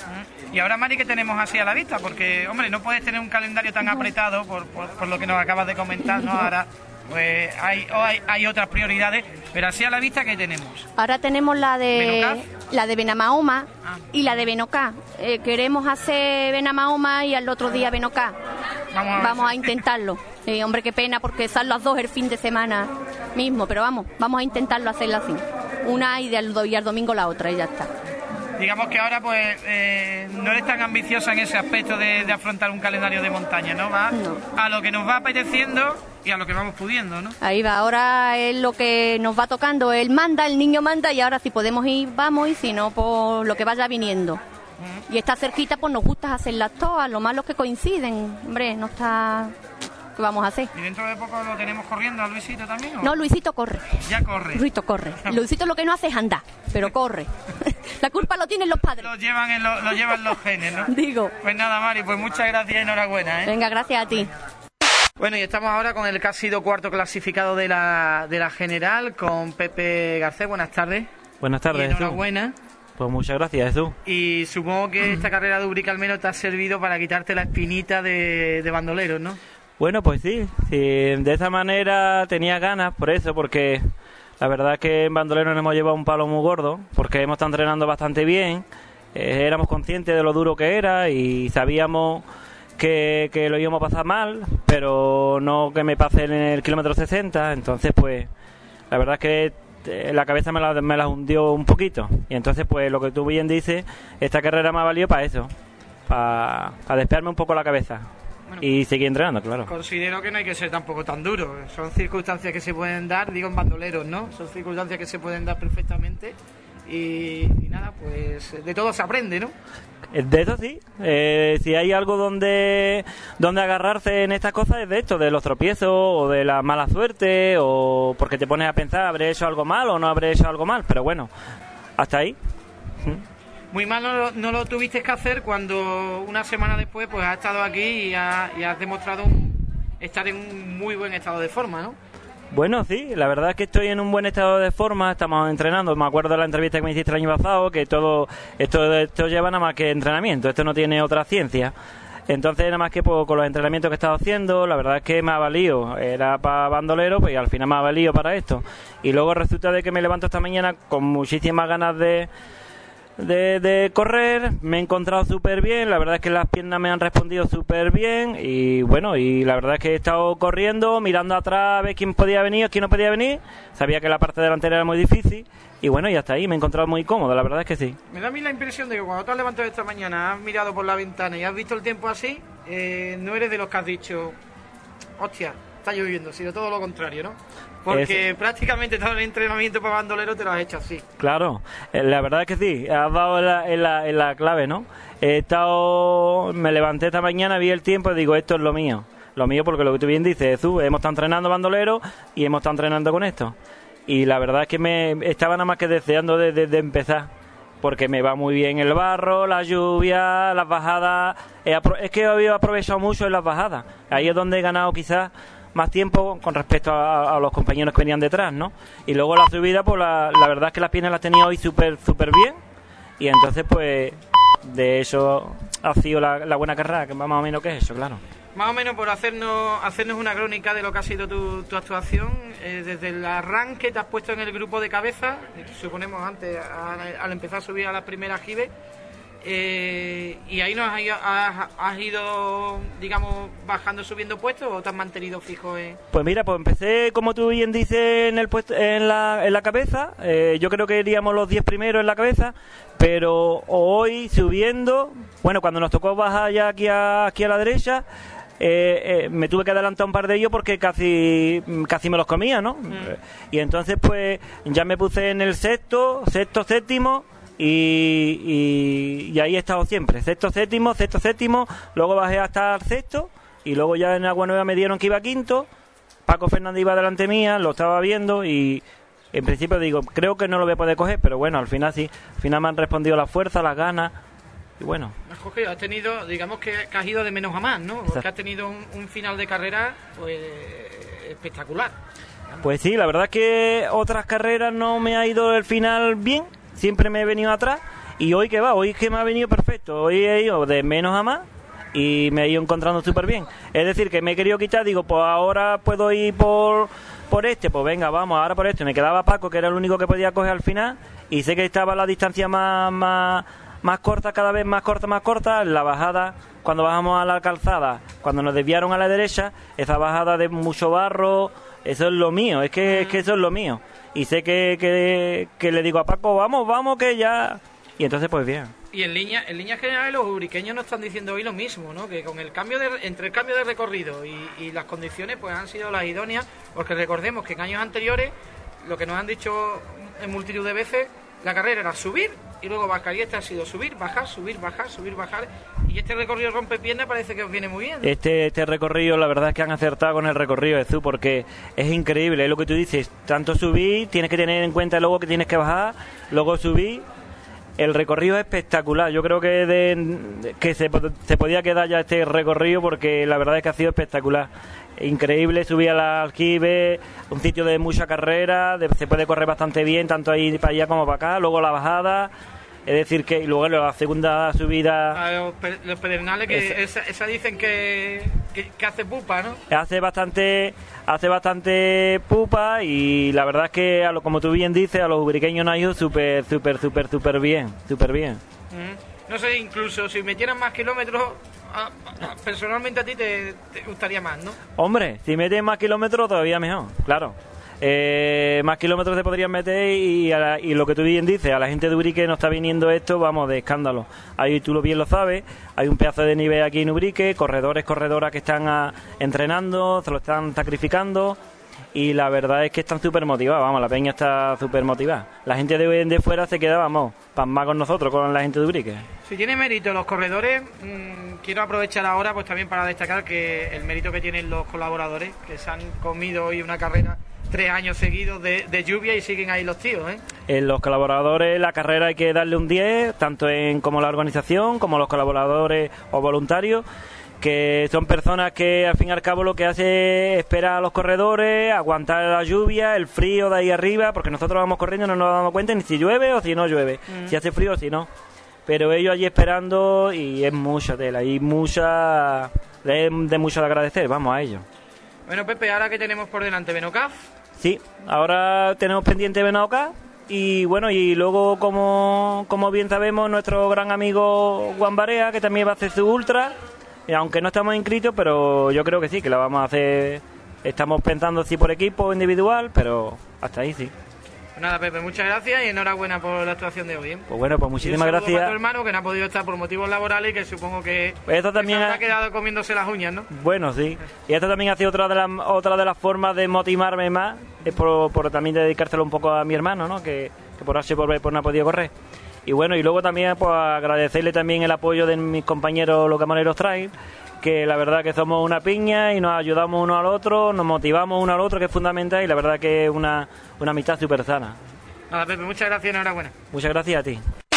Y ahora, Mari, ¿qué tenemos así a la vista? Porque, hombre, no puedes tener un calendario tan apretado por, por, por lo que nos acabas de comentar, ¿no? Ahora... Pues hay, hay, hay otras prioridades, pero así a la vista, ¿qué tenemos? Ahora tenemos la de la de Benamahoma ah. y la de Benocá. Eh, queremos hacer Benamahoma y al otro día Benocá. Vamos a, vamos a intentarlo. Eh, hombre, qué pena, porque son las dos el fin de semana mismo, pero vamos, vamos a intentarlo hacerla así. Una y, del, y al domingo la otra y ya está. Digamos que ahora pues eh, no eres tan ambiciosa en ese aspecto de, de afrontar un calendario de montaña, ¿no? Va no. a lo que nos va apeteciendo y a lo que vamos pudiendo, ¿no? Ahí va, ahora es lo que nos va tocando, él manda, el niño manda y ahora si podemos ir, vamos, y si no, pues lo que vaya viniendo. Uh-huh. Y está cerquita, pues nos gusta hacerlas todas, lo malo es que coinciden, hombre, no está... ¿Qué vamos a hacer? ¿Y dentro de poco lo tenemos corriendo a Luisito también? ¿O? No, Luisito corre. Ya corre. Luisito corre. Luisito lo que no hace es andar, pero corre. La culpa lo tienen los padres. Lo llevan, en lo, lo llevan los genes, ¿no? Digo. Pues nada, Mari, pues muchas gracias y enhorabuena, ¿eh? Venga, gracias a ti. Bueno, y estamos ahora con el que ha sido cuarto clasificado de la, de la general, con Pepe Garcés. Buenas tardes. Buenas tardes, y enhorabuena. Jesús. Pues muchas gracias, Jesús. Y supongo que esta carrera de Ubrique al menos te ha servido para quitarte la espinita de, de bandoleros, ¿no? Bueno, pues sí, sí, de esa manera tenía ganas, por eso, porque la verdad es que en bandolero nos hemos llevado un palo muy gordo, porque hemos estado entrenando bastante bien, eh, éramos conscientes de lo duro que era y sabíamos que, que lo íbamos a pasar mal, pero no que me pase en el kilómetro sesenta, entonces pues la verdad es que eh, la cabeza me la, me la hundió un poquito, y entonces pues lo que tú bien dices, esta carrera me ha valido para eso. para pa despejarme un poco la cabeza. Bueno, y seguir entrenando, claro. Considero que no hay que ser tampoco tan duro. Son circunstancias que se pueden dar, digo en bandoleros, ¿no? Son circunstancias que se pueden dar perfectamente. Y, y nada, pues de todo se aprende, ¿no? De eso sí. Eh, si hay algo donde donde agarrarse en estas cosas es de esto, de los tropiezos o de la mala suerte, o porque te pones a pensar, ¿habré hecho algo mal o no habré hecho algo mal? Pero bueno, hasta ahí. Muy mal no, lo- no lo tuviste que hacer cuando una semana después pues has estado aquí y, ha- y has demostrado un- estar en un muy buen estado de forma, ¿no? Bueno, sí, la verdad es que estoy en un buen estado de forma, estamos entrenando, me acuerdo de la entrevista que me hiciste el año pasado, que todo esto, esto lleva nada más que entrenamiento, esto no tiene otra ciencia. Entonces, nada más que pues, con los entrenamientos que he estado haciendo, la verdad es que me ha valido. Era para bandolero, pues y al final me ha valido para esto. Y luego resulta de que me levanto esta mañana con muchísimas ganas de... De, de correr, me he encontrado súper bien, la verdad es que las piernas me han respondido súper bien y bueno, y la verdad es que he estado corriendo, mirando atrás a ver quién podía venir o quién no podía venir, sabía que la parte delantera era muy difícil y bueno, y hasta ahí me he encontrado muy cómodo, la verdad es que sí. Me da a mí la impresión de que cuando te has levantado esta mañana, has mirado por la ventana y has visto el tiempo así, eh, no eres de los que has dicho, hostia, está lloviendo, sino todo lo contrario, ¿no? Porque Es- prácticamente todo el entrenamiento para bandolero te lo has hecho así. Claro, eh, la verdad es que sí, has dado en la, en la, en la clave, ¿no? He estado, me levanté esta mañana, vi el tiempo y digo, esto es lo mío. Lo mío porque lo que tú bien dices, Jesús, hemos estado entrenando bandolero y hemos estado entrenando con esto. Y la verdad es que me estaba nada más que deseando de, de- de empezar. Porque me va muy bien el barro, la lluvia, las bajadas. He apro- es que he aprovechado mucho en las bajadas. Ahí es donde he ganado quizás más tiempo con respecto a, a los compañeros que venían detrás, ¿no? Y luego la subida, pues la, la verdad es que las piernas las tenía hoy súper súper bien. Y entonces, pues, de eso ha sido la, la buena carrera, que más o menos que es eso, claro. Más o menos por hacernos hacernos una crónica de lo que ha sido tu, tu actuación, eh, desde el arranque te has puesto en el grupo de cabeza, eh, suponemos antes, a- al empezar a subir a la primera jibe, eh, y ahí no has, ido- has, has ido, digamos, bajando, subiendo puestos, o te has mantenido fijo en... Pues mira, pues empecé, como tú bien dices, en el puesto, en la, en la cabeza. Eh, yo creo que iríamos los diez primeros en la cabeza, pero hoy subiendo, bueno, cuando nos tocó bajar ya aquí a, aquí a la derecha, eh, eh, me tuve que adelantar un par de ellos porque casi casi me los comía, ¿no? Y entonces pues ya me puse en el sexto, sexto, séptimo. Y, y, y ahí he estado siempre, sexto, séptimo, sexto, séptimo, luego bajé hasta el sexto y luego ya en Agua Nueva me dieron que iba quinto, Paco Fernández iba delante mía, lo estaba viendo y en principio digo, creo que no lo voy a poder coger, pero bueno, al final sí, al final me han respondido la fuerza, las ganas y bueno. Has cogido, has tenido, digamos que, que has ido de menos a más, ¿no? Porque Exacto. has tenido un, un final de carrera, pues, espectacular. Pues sí, la verdad es que otras carreras no me ha ido el final bien, siempre me he venido atrás y hoy que va, hoy que me ha venido perfecto, hoy he ido de menos a más y me he ido encontrando súper bien. Es decir, que me he querido quitar, digo, pues ahora puedo ir por, por este, pues venga, vamos, ahora por este. Me quedaba Paco, que era el único que podía coger al final y sé que estaba la distancia más, más, más corta, cada vez más corta, más corta, la bajada, cuando bajamos a la calzada, cuando nos desviaron a la derecha, esa bajada de mucho barro, eso es lo mío, es que, es que eso es lo mío. Y sé que, que, que le digo a Paco, vamos, vamos, que ya... Y entonces, pues bien. Y en línea, en líneas generales los uriqueños nos están diciendo hoy lo mismo, ¿no? Que con el cambio de, entre el cambio de recorrido y, y las condiciones, pues han sido las idóneas, porque recordemos que en años anteriores, lo que nos han dicho en multitud de veces, la carrera era subir y luego bajar, y este ha sido subir, bajar, subir, bajar, subir, bajar, y este recorrido rompepiernas parece que os viene muy bien. Este, este recorrido, la verdad es que han acertado con el recorrido de Zu, porque es increíble, es lo que tú dices, tanto subir, tienes que tener en cuenta luego que tienes que bajar, luego subir. El recorrido es espectacular. Yo creo que de, que se, se podía quedar ya este recorrido porque la verdad es que ha sido espectacular. Increíble, subir al aljibe, un sitio de mucha carrera, de, se puede correr bastante bien, tanto ahí para allá como para acá. Luego la bajada, es decir, que y luego la segunda subida... A los, pe- los pedernales, que esa, esa dicen que, que, que hace pupa, ¿no? Hace bastante hace bastante pupa y la verdad es que, a lo, como tú bien dices, a los ubriqueños nos ha ido súper, súper, súper, súper bien, súper bien. Mm. No sé, incluso si metieran más kilómetros, a- a- personalmente a ti te, te gustaría más, ¿no? Hombre, si metes más kilómetros todavía mejor, claro. Eh, más kilómetros se podrían meter y, a la, y lo que tú bien dices, a la gente de Ubrique no está viniendo esto, vamos, de escándalo. Ahí tú lo bien lo sabes, hay un pedazo de nivel aquí en Ubrique, corredores, corredoras que están a, entrenando, se lo están sacrificando y la verdad es que están súper motivados, vamos, la peña está súper motivada. La gente de, de fuera se queda, vamos, pasma con nosotros, con la gente de Ubrique. Si tiene mérito los corredores, mmm, quiero aprovechar ahora pues también para destacar que el mérito que tienen los colaboradores, que se han comido hoy una carrera tres años seguidos de, de lluvia y siguen ahí los tíos, ¿eh? En los colaboradores la carrera hay que darle un diez, tanto en como la organización, como los colaboradores o voluntarios, que son personas que al fin y al cabo lo que hace es esperar a los corredores, aguantar la lluvia, el frío de ahí arriba, porque nosotros vamos corriendo y no nos damos cuenta ni si llueve o si no llueve, mm. si hace frío o si no. Pero ellos allí esperando y es mucha tela, y mucha, de, de mucho de agradecer, vamos a ellos. Bueno, Pepe, ahora que tenemos por delante Benocaf. Sí, ahora tenemos pendiente Benocaf y bueno, y luego como, como bien sabemos nuestro gran amigo Juan Barea, que también va a hacer su ultra, y aunque no estamos inscritos, pero yo creo que sí, que la vamos a hacer, estamos pensando si por equipo o individual, pero hasta ahí sí. Pues nada, Pepe, muchas gracias y enhorabuena por la actuación de hoy, ¿eh? Pues bueno, pues muchísimas y un gracias. Para tu hermano que no ha podido estar por motivos laborales y que supongo que pues esto también se ha... ha quedado comiéndose las uñas, ¿no? Bueno, sí. Y esto también ha sido otra de las otra de las formas de motivarme más, es por, por también dedicárselo un poco a mi hermano, ¿no? Que, que por H por B pues no ha podido correr. Y bueno, y luego también pues agradecerle también el apoyo de mis compañeros los Camareros Trail, que la verdad que somos una piña y nos ayudamos uno al otro, nos motivamos uno al otro, que es fundamental, y la verdad que es una, una amistad súper sana. Nada, Pepe, muchas gracias y enhorabuena. Muchas gracias a ti.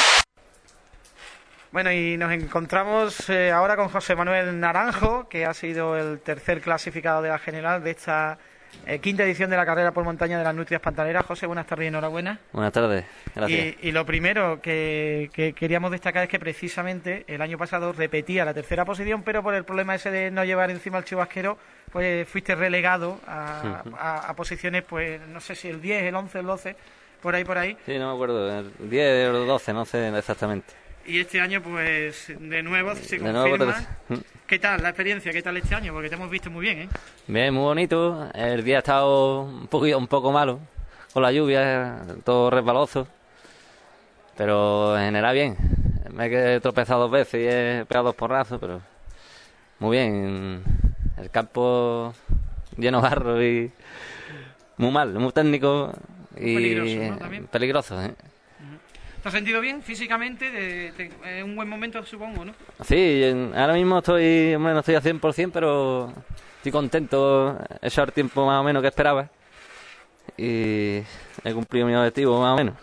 Bueno, y nos encontramos eh, ahora con José Manuel Naranjo, que ha sido el tercer clasificado de la general de esta eh, quinta edición de la carrera por montaña de las Nutrias Pantaneras. José, buenas tardes y enhorabuena. Buenas tardes, gracias. Y, y lo primero que, que queríamos destacar es que precisamente el año pasado repetía la tercera posición, pero por el problema ese de no llevar encima el chubasquero, pues fuiste relegado a, uh-huh. a, a posiciones, pues no sé si el diez, el once, el doce... por ahí, por ahí. Sí, no me acuerdo, el diez o el doce, no sé exactamente. Y este año, pues, de nuevo se de confirma. Nuevo, ¿Qué tal la experiencia? ¿Qué tal este año? Porque te hemos visto muy bien, ¿eh? Bien, muy bonito. El día ha estado un poquito, un poco malo, con la lluvia, todo resbaloso. Pero en general bien. Me he tropezado dos veces y he pegado dos porrazos, pero muy bien. El campo lleno de barro y muy mal, muy técnico. Y peligroso, ¿no? También. Peligroso, ¿eh? ¿Te has sentido bien físicamente? De, de, de un buen momento, supongo, ¿no? Sí, ahora mismo estoy, hombre, no estoy al cien por ciento, pero estoy contento. He hecho el tiempo más o menos que esperaba y he cumplido mi objetivo más o menos.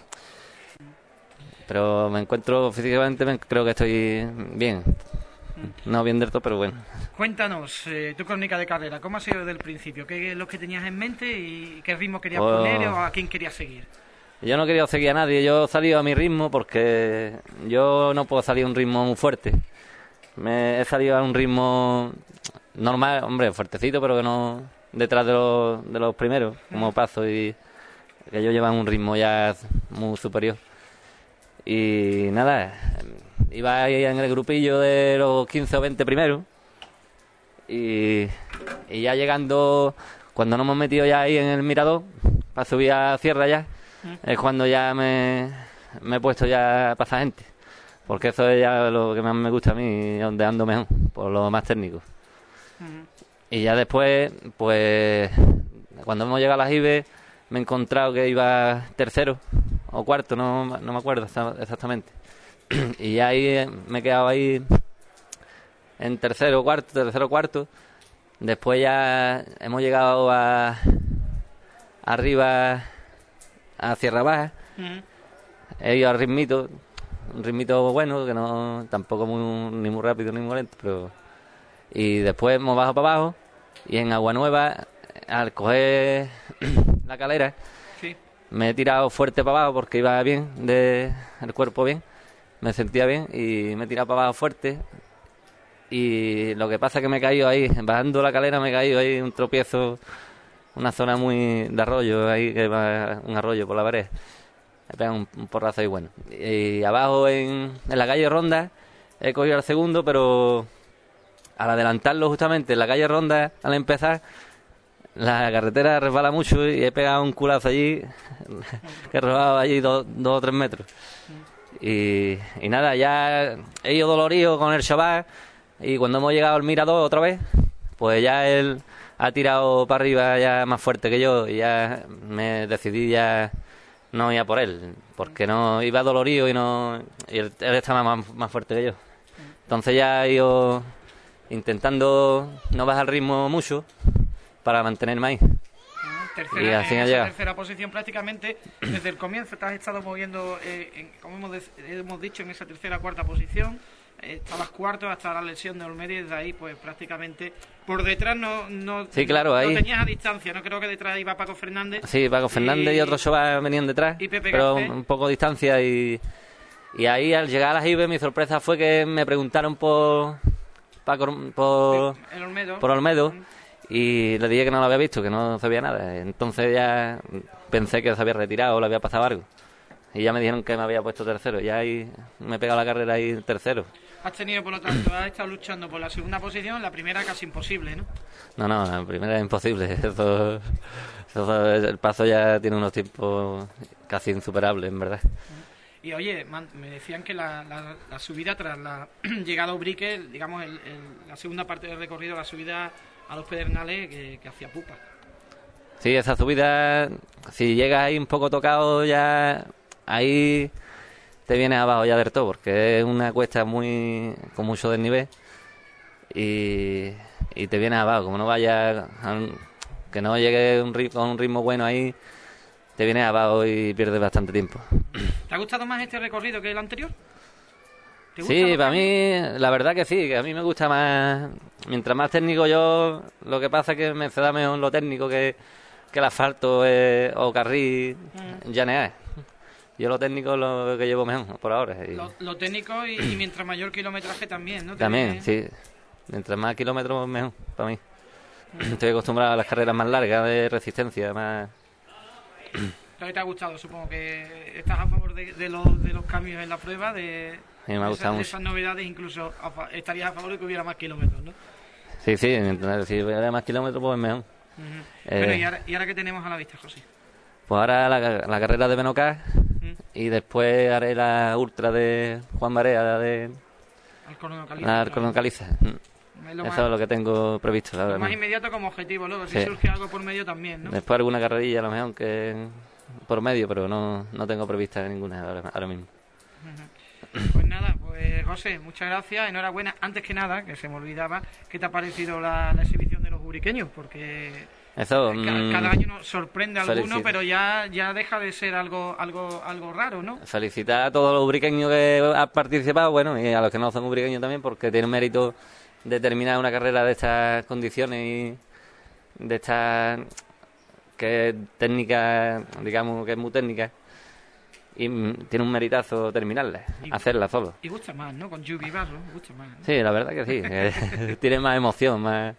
Pero me encuentro físicamente, me, creo que estoy bien. No bien del todo, pero bueno. Cuéntanos eh, tu crónica de carrera, ¿cómo ha sido desde el principio? ¿Qué es lo que tenías en mente y qué ritmo querías oh. poner o a quién querías seguir? Yo no quería seguir a nadie, yo he salido a mi ritmo porque yo no puedo salir a un ritmo muy fuerte. Me he salido a un ritmo normal, hombre, fuertecito, pero que no detrás de los, de los primeros, como paso, y que ellos llevan un ritmo ya muy superior. Y nada, iba ahí en el grupillo de los quince o veinte primeros y, y ya llegando, cuando nos hemos metido ya ahí en el mirador para subir a sierra ya, es cuando ya me, me he puesto ya a pasar gente, porque eso es ya lo que más me gusta a mí, donde ando mejor, por lo más técnico. Uh-huh. Y ya después, pues cuando hemos llegado a las I B E me he encontrado que iba tercero o cuarto, no, no me acuerdo exactamente. Y ya ahí me he quedado ahí en tercero, cuarto, tercero, cuarto. Después ya hemos llegado a arriba a Sierra Baja. Uh-huh. He ido al ritmito, un ritmito bueno, que no tampoco muy, ni muy rápido ni muy lento, pero y después hemos bajado para abajo y en Agua Nueva, al coger la calera, sí, me he tirado fuerte para abajo porque iba bien, de el cuerpo bien, me sentía bien y me he tirado para abajo fuerte. Y lo que pasa es que me he caído ahí, bajando la calera me he caído ahí un tropiezo, una zona muy de arroyo, ahí que va un arroyo por la pared. Me he pegado un, un porrazo ahí bueno. Y abajo en, en la calle Ronda he cogido al segundo, pero al adelantarlo justamente en la calle Ronda, al empezar, la carretera resbala mucho y he pegado un culazo allí, que he robado allí dos, dos o tres metros. Y, y nada, ya he ido dolorido con el chaval y cuando hemos llegado al mirador otra vez, pues ya él ha tirado para arriba ya más fuerte que yo y ya me decidí ya no ir a por él, porque no iba dolorido y no y él, él estaba más, más fuerte que yo. Entonces ya he ido intentando no bajar el ritmo mucho para mantenerme ahí. Tercera, y así en ha esa llegado. tercera posición prácticamente desde el comienzo te has estado moviendo, eh, en, como hemos, de, hemos dicho, en esa tercera cuarta posición. Eh, estabas cuarto hasta la lesión de Olmedo y desde ahí pues prácticamente por detrás no, no, sí, claro, ahí. no tenías a distancia. No creo que detrás iba Paco Fernández. Sí, Paco Fernández y, y otros chavales venían detrás, y Pepe pero Garcés. un poco de distancia y, y ahí al llegar a las I B E mi sorpresa fue que me preguntaron por Paco, por, el Olmedo. por Olmedo y le dije que no lo había visto, que no sabía nada. Entonces ya pensé que se había retirado o le había pasado algo. Y ya me dijeron que me había puesto tercero. Ya ahí me he pegado la carrera ahí tercero. Has tenido, por lo tanto, has estado luchando por la segunda posición, la primera casi imposible, ¿no? No, no, la primera es imposible. Eso, eso, el paso ya tiene unos tiempos casi insuperables, en verdad. Y oye, man, me decían que la, la, la subida tras la llegada a Ubrique, digamos, el, el, la segunda parte del recorrido, la subida a los Pedernales, que, que hacía pupa. Sí, esa subida, si llegas ahí un poco tocado ya, ahí te vienes abajo ya del todo, porque es una cuesta muy con mucho desnivel y, y te vienes abajo. Como no vayas, que no llegue un ritmo, con un ritmo bueno ahí, te vienes abajo y pierdes bastante tiempo. ¿Te ha gustado más este recorrido que el anterior? Sí, para mí, la verdad que sí, que a mí me gusta más, mientras más técnico yo, lo que pasa es que me se da mejor lo técnico que, que el asfalto eh, o carril mm. llanear. Yo lo técnico es lo que llevo mejor por ahora. Y... Lo, lo técnico y, y mientras mayor kilometraje también, ¿no? También, sí. Mientras más kilómetros mejor para mí. Mm. Estoy acostumbrado a las carreras más largas de resistencia, más... Lo que te ha gustado, supongo que estás a favor de, de, los, de los cambios en la prueba, de, sí, me ha de, gustado esas, mucho. de esas novedades, incluso a, estarías a favor de que hubiera más kilómetros, ¿no? Sí, sí, mientras, si hubiera más kilómetros pues mejor. Uh-huh. eh, bueno, ¿y ahora, ¿y ahora qué tenemos a la vista, José? Pues ahora la, la carrera de Benocá uh-huh. y después haré la ultra de Juan Barea de Alcorcón Caliza. La Alcorcón Caliza. Es Eso más, es lo que tengo previsto. Lo ahora más mismo. inmediato como objetivo, luego si sí. surge algo por medio también, ¿no? Después alguna carrerilla a lo mejor que por medio, pero no, no tengo prevista ninguna ahora, ahora mismo. Uh-huh. Pues nada, pues José, muchas gracias, enhorabuena. Antes que nada, que se me olvidaba, ¿qué te ha parecido la, la exhibición de los ubriqueños? Porque Eso, cada, mmm, cada año nos sorprende a alguno, felicito. pero ya, ya deja de ser algo, algo, algo raro, ¿no? Felicitar a todos los ubriqueños que han participado, bueno, y a los que no son ubriqueños también, porque tienen mérito de terminar una carrera de estas condiciones y de estas que es técnica, digamos que es muy técnica, y tiene un meritazo terminarla, y, hacerla solo. Y gusta más, ¿no? Con lluvia y barro, gusta más, ¿no? Sí, la verdad que sí, que tiene más emoción, más...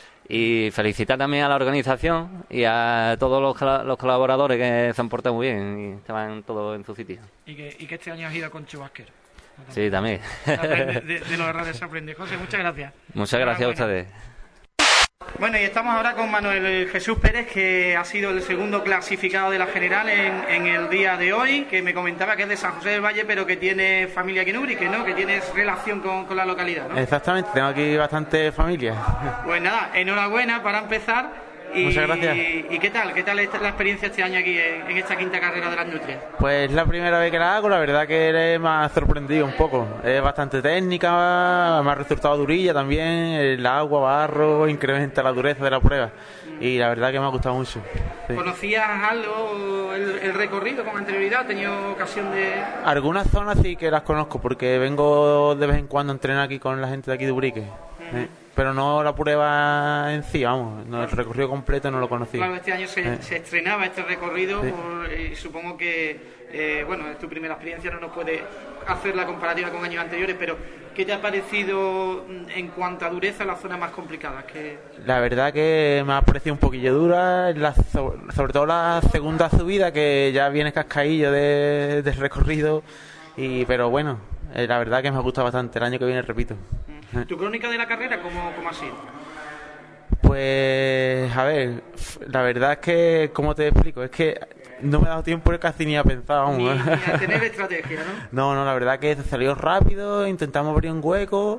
Y felicitar también a la organización y a todos los, los colaboradores que se han portado muy bien y estaban todos en su sitio. Y que, y que este año has ido con chubasquero. ¿No? Sí, también. Aprende, de, de los errores se aprende. José, muchas gracias. Muchas gracias a ustedes. Bueno, y estamos ahora con Manuel Jesús Pérez, que ha sido el segundo clasificado de la general en, en el día de hoy, que me comentaba que es de San José del Valle, pero que tiene familia aquí en Ubrique, ¿no? Que tienes relación con, con la localidad, ¿no? Exactamente, tengo aquí bastante familia. Pues nada, enhorabuena para empezar. Y, Muchas gracias. ¿Y qué tal? ¿Qué tal es la experiencia este año aquí en, en esta quinta carrera de las Nutrias? Pues la primera vez que la hago, la verdad que me ha sorprendido un poco. Es bastante técnica, me ha resultado durilla también, el agua, barro, incrementa la dureza de la prueba. Y la verdad que me ha gustado mucho. Sí. ¿Conocías algo, el, el recorrido con anterioridad? ¿Has tenido ocasión de...? Algunas zonas sí que las conozco, porque vengo de vez en cuando a entrenar aquí con la gente de aquí de Ubrique. Uh-huh. ¿eh? Pero no la prueba en sí, vamos, no, el recorrido completo no lo conocía. Claro, este año se, eh. se estrenaba este recorrido, sí. por, y supongo que, eh, bueno, es tu primera experiencia, no nos puede hacer la comparativa con años anteriores, pero ¿qué te ha parecido en cuanto a dureza las zonas más complicadas? Que... La verdad que me ha parecido un poquillo dura, la, sobre todo la segunda subida, que ya viene cascaillo de, del recorrido, y pero bueno, eh, la verdad que me ha gustado bastante, el año que viene repito. ¿Tu crónica de la carrera cómo, cómo ha sido? Pues, a ver, la verdad es que, ¿cómo te explico? Es que no me he dado tiempo casi ni a pensar aún. Ni, ni a tener estrategia, ¿no? No, no, la verdad que salió rápido, intentamos abrir un hueco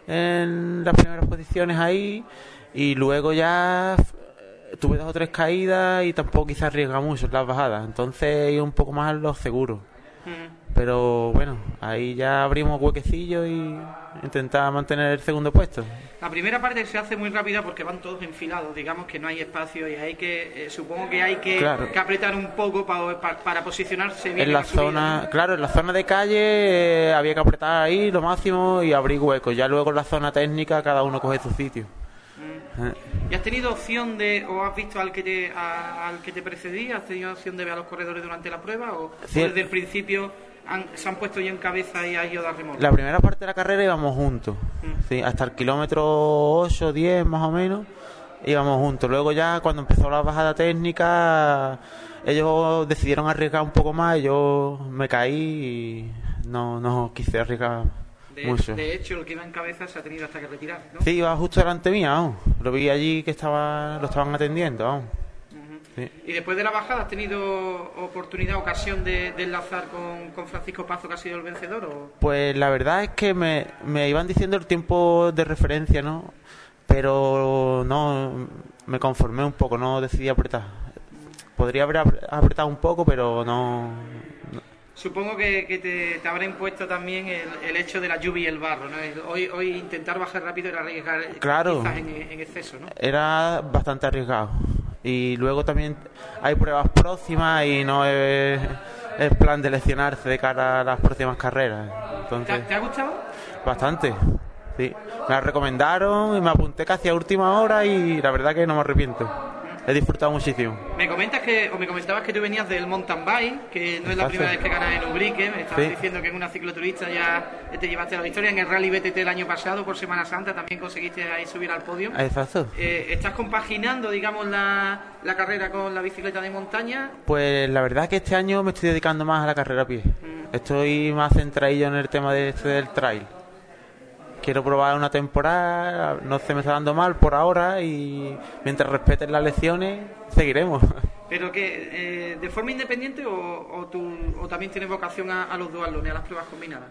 en las primeras posiciones ahí y luego ya tuve dos o tres caídas y tampoco quise arriesgar mucho en las bajadas, entonces iba un poco más a lo seguro. Mm. Pero bueno, ahí ya abrimos huequecillos y intentaba mantener el segundo puesto. La primera parte se hace muy rápida porque van todos enfilados, digamos que no hay espacio y hay que, eh, supongo que hay que, claro. que apretar un poco para, para, para posicionarse bien. En la, la zona, subida, ¿no? Claro, en la zona de calle eh, había que apretar ahí lo máximo y abrir huecos. Ya luego en la zona técnica cada uno coge su sitio. Mm. ¿Y has tenido opción de, o has visto al que te a, al que te precedía, has tenido opción de ver a los corredores durante la prueba o, sí. o desde el principio han, se han puesto ya en cabeza y has ido a dar remolque? La primera parte de la carrera íbamos juntos, mm. sí, hasta el kilómetro ocho, diez más o menos íbamos juntos. Luego ya cuando empezó la bajada técnica ellos decidieron arriesgar un poco más y yo me caí y no, no quise arriesgar. De, mucho. De hecho, el que iba en cabeza se ha tenido hasta que retirar, ¿no? Sí, iba justo delante mía, vamos. Lo vi allí que estaba, lo estaban atendiendo, vamos. Uh-huh. Sí. Y después de la bajada, ¿has tenido oportunidad, ocasión de, de enlazar con, con Francisco Pazo, que ha sido el vencedor? ¿O? Pues la verdad es que me, me iban diciendo el tiempo de referencia, ¿no? Pero no, me conformé un poco, no decidí apretar. Podría haber apretado un poco, pero no... no. Supongo que, que te, te habrá impuesto también el, el hecho de la lluvia y el barro, ¿no? Hoy, hoy intentar bajar rápido era arriesgar, claro, quizás en, en exceso, ¿no? Era bastante arriesgado. Y luego también hay pruebas próximas y no es, es plan de lesionarse de cara a las próximas carreras. Entonces, ¿Te, ¿Te ha gustado? Bastante, sí. Me la recomendaron y me apunté casi a última hora y la verdad que no me arrepiento. He disfrutado muchísimo. Me comentas que, o me comentabas que tú venías del mountain bike, que no es la primera vez que ganas en Ubrique. Me estabas sí. diciendo que en una cicloturista ya te llevaste la victoria. En el Rally B T T el año pasado, por Semana Santa, también conseguiste ahí subir al podio. Exacto. Eh, ¿Estás compaginando, digamos, la, la carrera con la bicicleta de montaña? Pues la verdad es que este año me estoy dedicando más a la carrera a pie. Mm. Estoy más centradillo en el tema de este del trail. Quiero probar una temporada, no se me está dando mal por ahora y mientras respeten las lecciones, seguiremos. ¿Pero que eh, de forma independiente o, o, tú, o también tienes vocación a, a los duatlones, a las pruebas combinadas?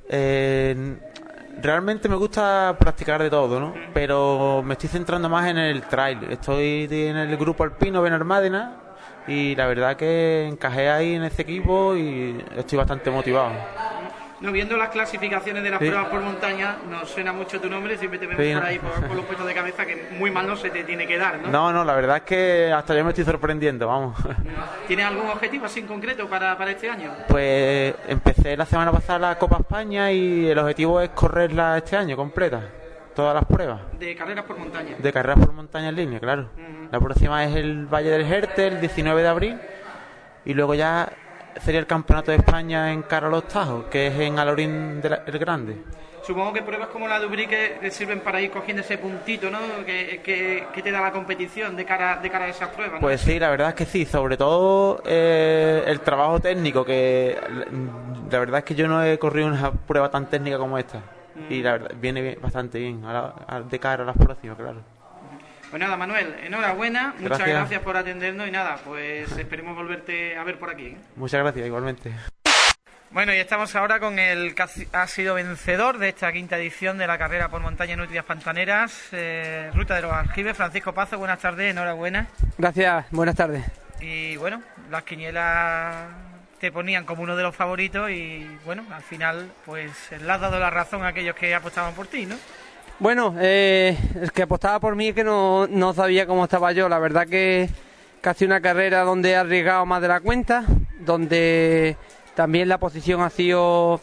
Eh, realmente me gusta practicar de todo, ¿no? Mm. Pero me estoy centrando más en el trail. Estoy en el grupo alpino Benalmádena y la verdad que encajé ahí en ese equipo y estoy bastante motivado. No, viendo las clasificaciones de las sí. pruebas por montaña, nos suena mucho tu nombre, siempre te vemos sí, por ahí por, por los puestos de cabeza, que muy mal no se te tiene que dar, ¿no? No, no, la verdad es que hasta yo me estoy sorprendiendo, vamos. ¿Tienes algún objetivo así en concreto para, para este año? Pues empecé la semana pasada la Copa España y el objetivo es correrla este año completa, todas las pruebas. ¿De carreras por montaña? De carreras por montaña en línea, claro. Uh-huh. La próxima es el Valle del Jerte, el diecinueve de abril, y luego ya sería el Campeonato de España en cara a los Tajos, que es en Alorín del Grande. Supongo que pruebas como la de Ubrique que sirven para ir cogiendo ese puntito, ¿no? Que, que, que te da la competición de cara, de cara a esas pruebas, ¿no? Pues sí, la verdad es que sí, sobre todo eh, el trabajo técnico, que la verdad es que yo no he corrido una prueba tan técnica como esta, mm. y la verdad viene bien, bastante bien a la, a, de cara a las próximas, claro. Pues nada, Manuel, enhorabuena, muchas gracias. gracias por atendernos y nada, pues esperemos volverte a ver por aquí, ¿eh? Muchas gracias, igualmente. Bueno, y estamos ahora con el que ha sido vencedor de esta quinta edición de la carrera por montaña en Nutrias Pantaneras, eh, Ruta de los Aljibes, Francisco Pazo. Buenas tardes, enhorabuena. Gracias, buenas tardes. Y bueno, las quinielas te ponían como uno de los favoritos y bueno, al final pues le has dado la razón a aquellos que apostaban por ti, ¿no? Bueno, eh, el que apostaba por mí es que no, no sabía cómo estaba yo. La verdad que casi una carrera donde he arriesgado más de la cuenta, donde también la posición ha sido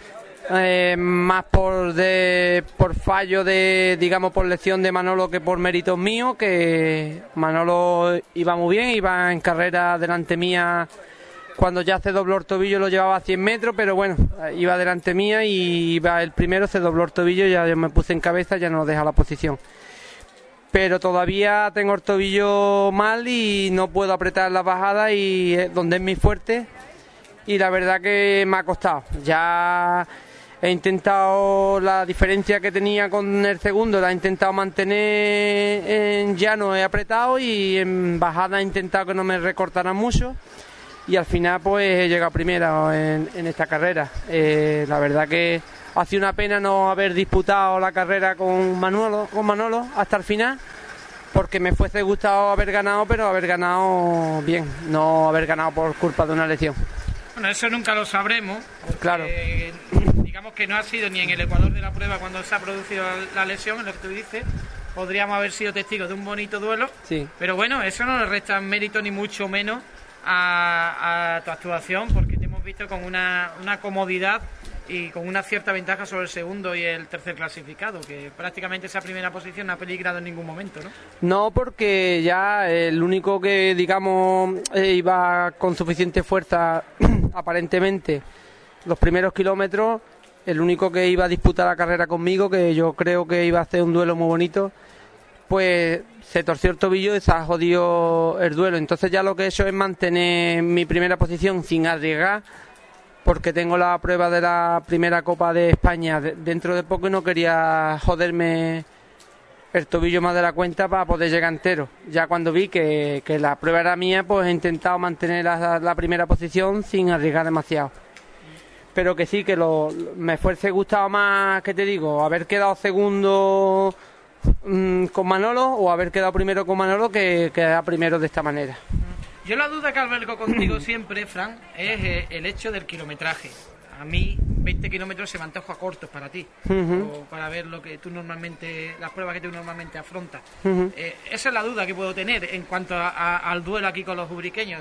eh, más por de por fallo de, digamos, por lección de Manolo que por méritos míos, que Manolo iba muy bien, iba en carrera delante mía. Cuando ya se dobló el tobillo lo llevaba a cien metros, pero bueno, iba delante mía y iba el primero, se dobló el tobillo, ya yo me puse en cabeza, ya no deja la posición. Pero todavía tengo el tobillo mal y no puedo apretar la bajada y donde es mi fuerte, y la verdad que me ha costado. Ya he intentado la diferencia que tenía con el segundo, la he intentado mantener en llano, he apretado, y en bajada he intentado que no me recortaran mucho, y al final pues he llegado primero en, en esta carrera. Eh, la verdad que ha sido una pena no haber disputado la carrera con Manolo, con Manolo hasta el final, porque me fuese gustado haber ganado, pero haber ganado bien, no haber ganado por culpa de una lesión. Bueno, eso nunca lo sabremos, porque, claro. digamos que no ha sido ni en el ecuador de la prueba cuando se ha producido la lesión, en lo que tú dices. Podríamos haber sido testigos de un bonito duelo, sí. Pero bueno, eso no le resta mérito ni mucho menos a, a tu actuación, porque te hemos visto con una, una comodidad y con una cierta ventaja sobre el segundo y el tercer clasificado, que prácticamente esa primera posición no ha peligrado en ningún momento, ¿no? No, porque ya el único que, digamos, eh, iba con suficiente fuerza, aparentemente, los primeros kilómetros, el único que iba a disputar la carrera conmigo, que yo creo que iba a hacer un duelo muy bonito, pues se torció el tobillo y se ha jodido el duelo. Entonces ya lo que he hecho es mantener mi primera posición sin arriesgar, porque tengo la prueba de la primera Copa de España dentro de poco y no quería joderme el tobillo más de la cuenta para poder llegar entero. Ya cuando vi que, que la prueba era mía, pues he intentado mantener la, la primera posición sin arriesgar demasiado. Pero que sí, que lo, me fuese gustado más, ¿qué te digo? Haber quedado segundo mmm, con Manolo, o haber quedado primero con Manolo, que quedar primero de esta manera. Yo la duda que albergo contigo siempre, Fran, es eh, el hecho del kilometraje. A mí veinte kilómetros se me antoja cortos para ti, Uh-huh. o para ver lo que tú normalmente, las pruebas que tú normalmente afrontas. Uh-huh. Eh, esa es la duda que puedo tener en cuanto a, a, al duelo aquí con los ubriqueños.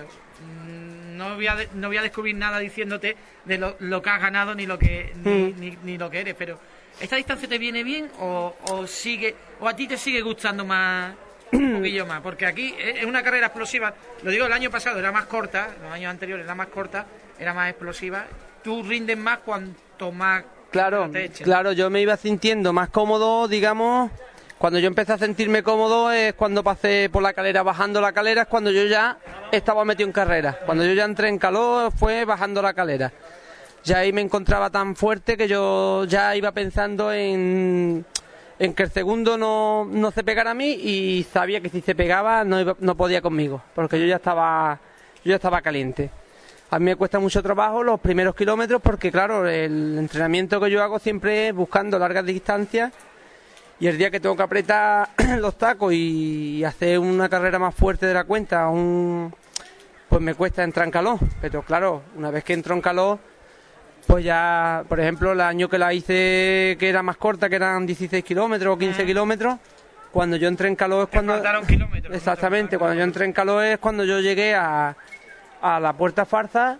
Mm, No voy, a de, no voy a descubrir nada diciéndote de lo, lo que has ganado ni lo que ni, Uh-huh. ni, ni lo que eres, pero ¿esta distancia te viene bien o, o sigue o a ti te sigue gustando más? Un poquillo más, porque aquí es una carrera explosiva. Lo digo, el año pasado era más corta, los años anteriores era más corta, era más explosiva. Tú rindes más cuanto más Claro, te eches. claro, yo me iba sintiendo más cómodo, digamos. Cuando yo empecé a sentirme cómodo es cuando pasé por la calera, bajando la calera, es cuando yo ya estaba metido en carrera. Cuando yo ya entré en calor fue bajando la calera. Ya ahí me encontraba tan fuerte que yo ya iba pensando en... en que el segundo no, no se pegara a mí, y sabía que si se pegaba no iba, no podía conmigo, porque yo ya estaba yo ya estaba caliente. A mí me cuesta mucho trabajo los primeros kilómetros, porque claro, el entrenamiento que yo hago siempre es buscando largas distancias, y el día que tengo que apretar los tacos y hacer una carrera más fuerte de la cuenta, un, pues me cuesta entrar en calor. Pero claro, una vez que entro en calor, pues ya, por ejemplo, el año que la hice, que era más corta, que eran dieciséis kilómetros o quince kilómetros, cuando yo entré en calor es cuando... Exactamente, cuando yo entré en calor es cuando yo llegué a, a la Puerta Farza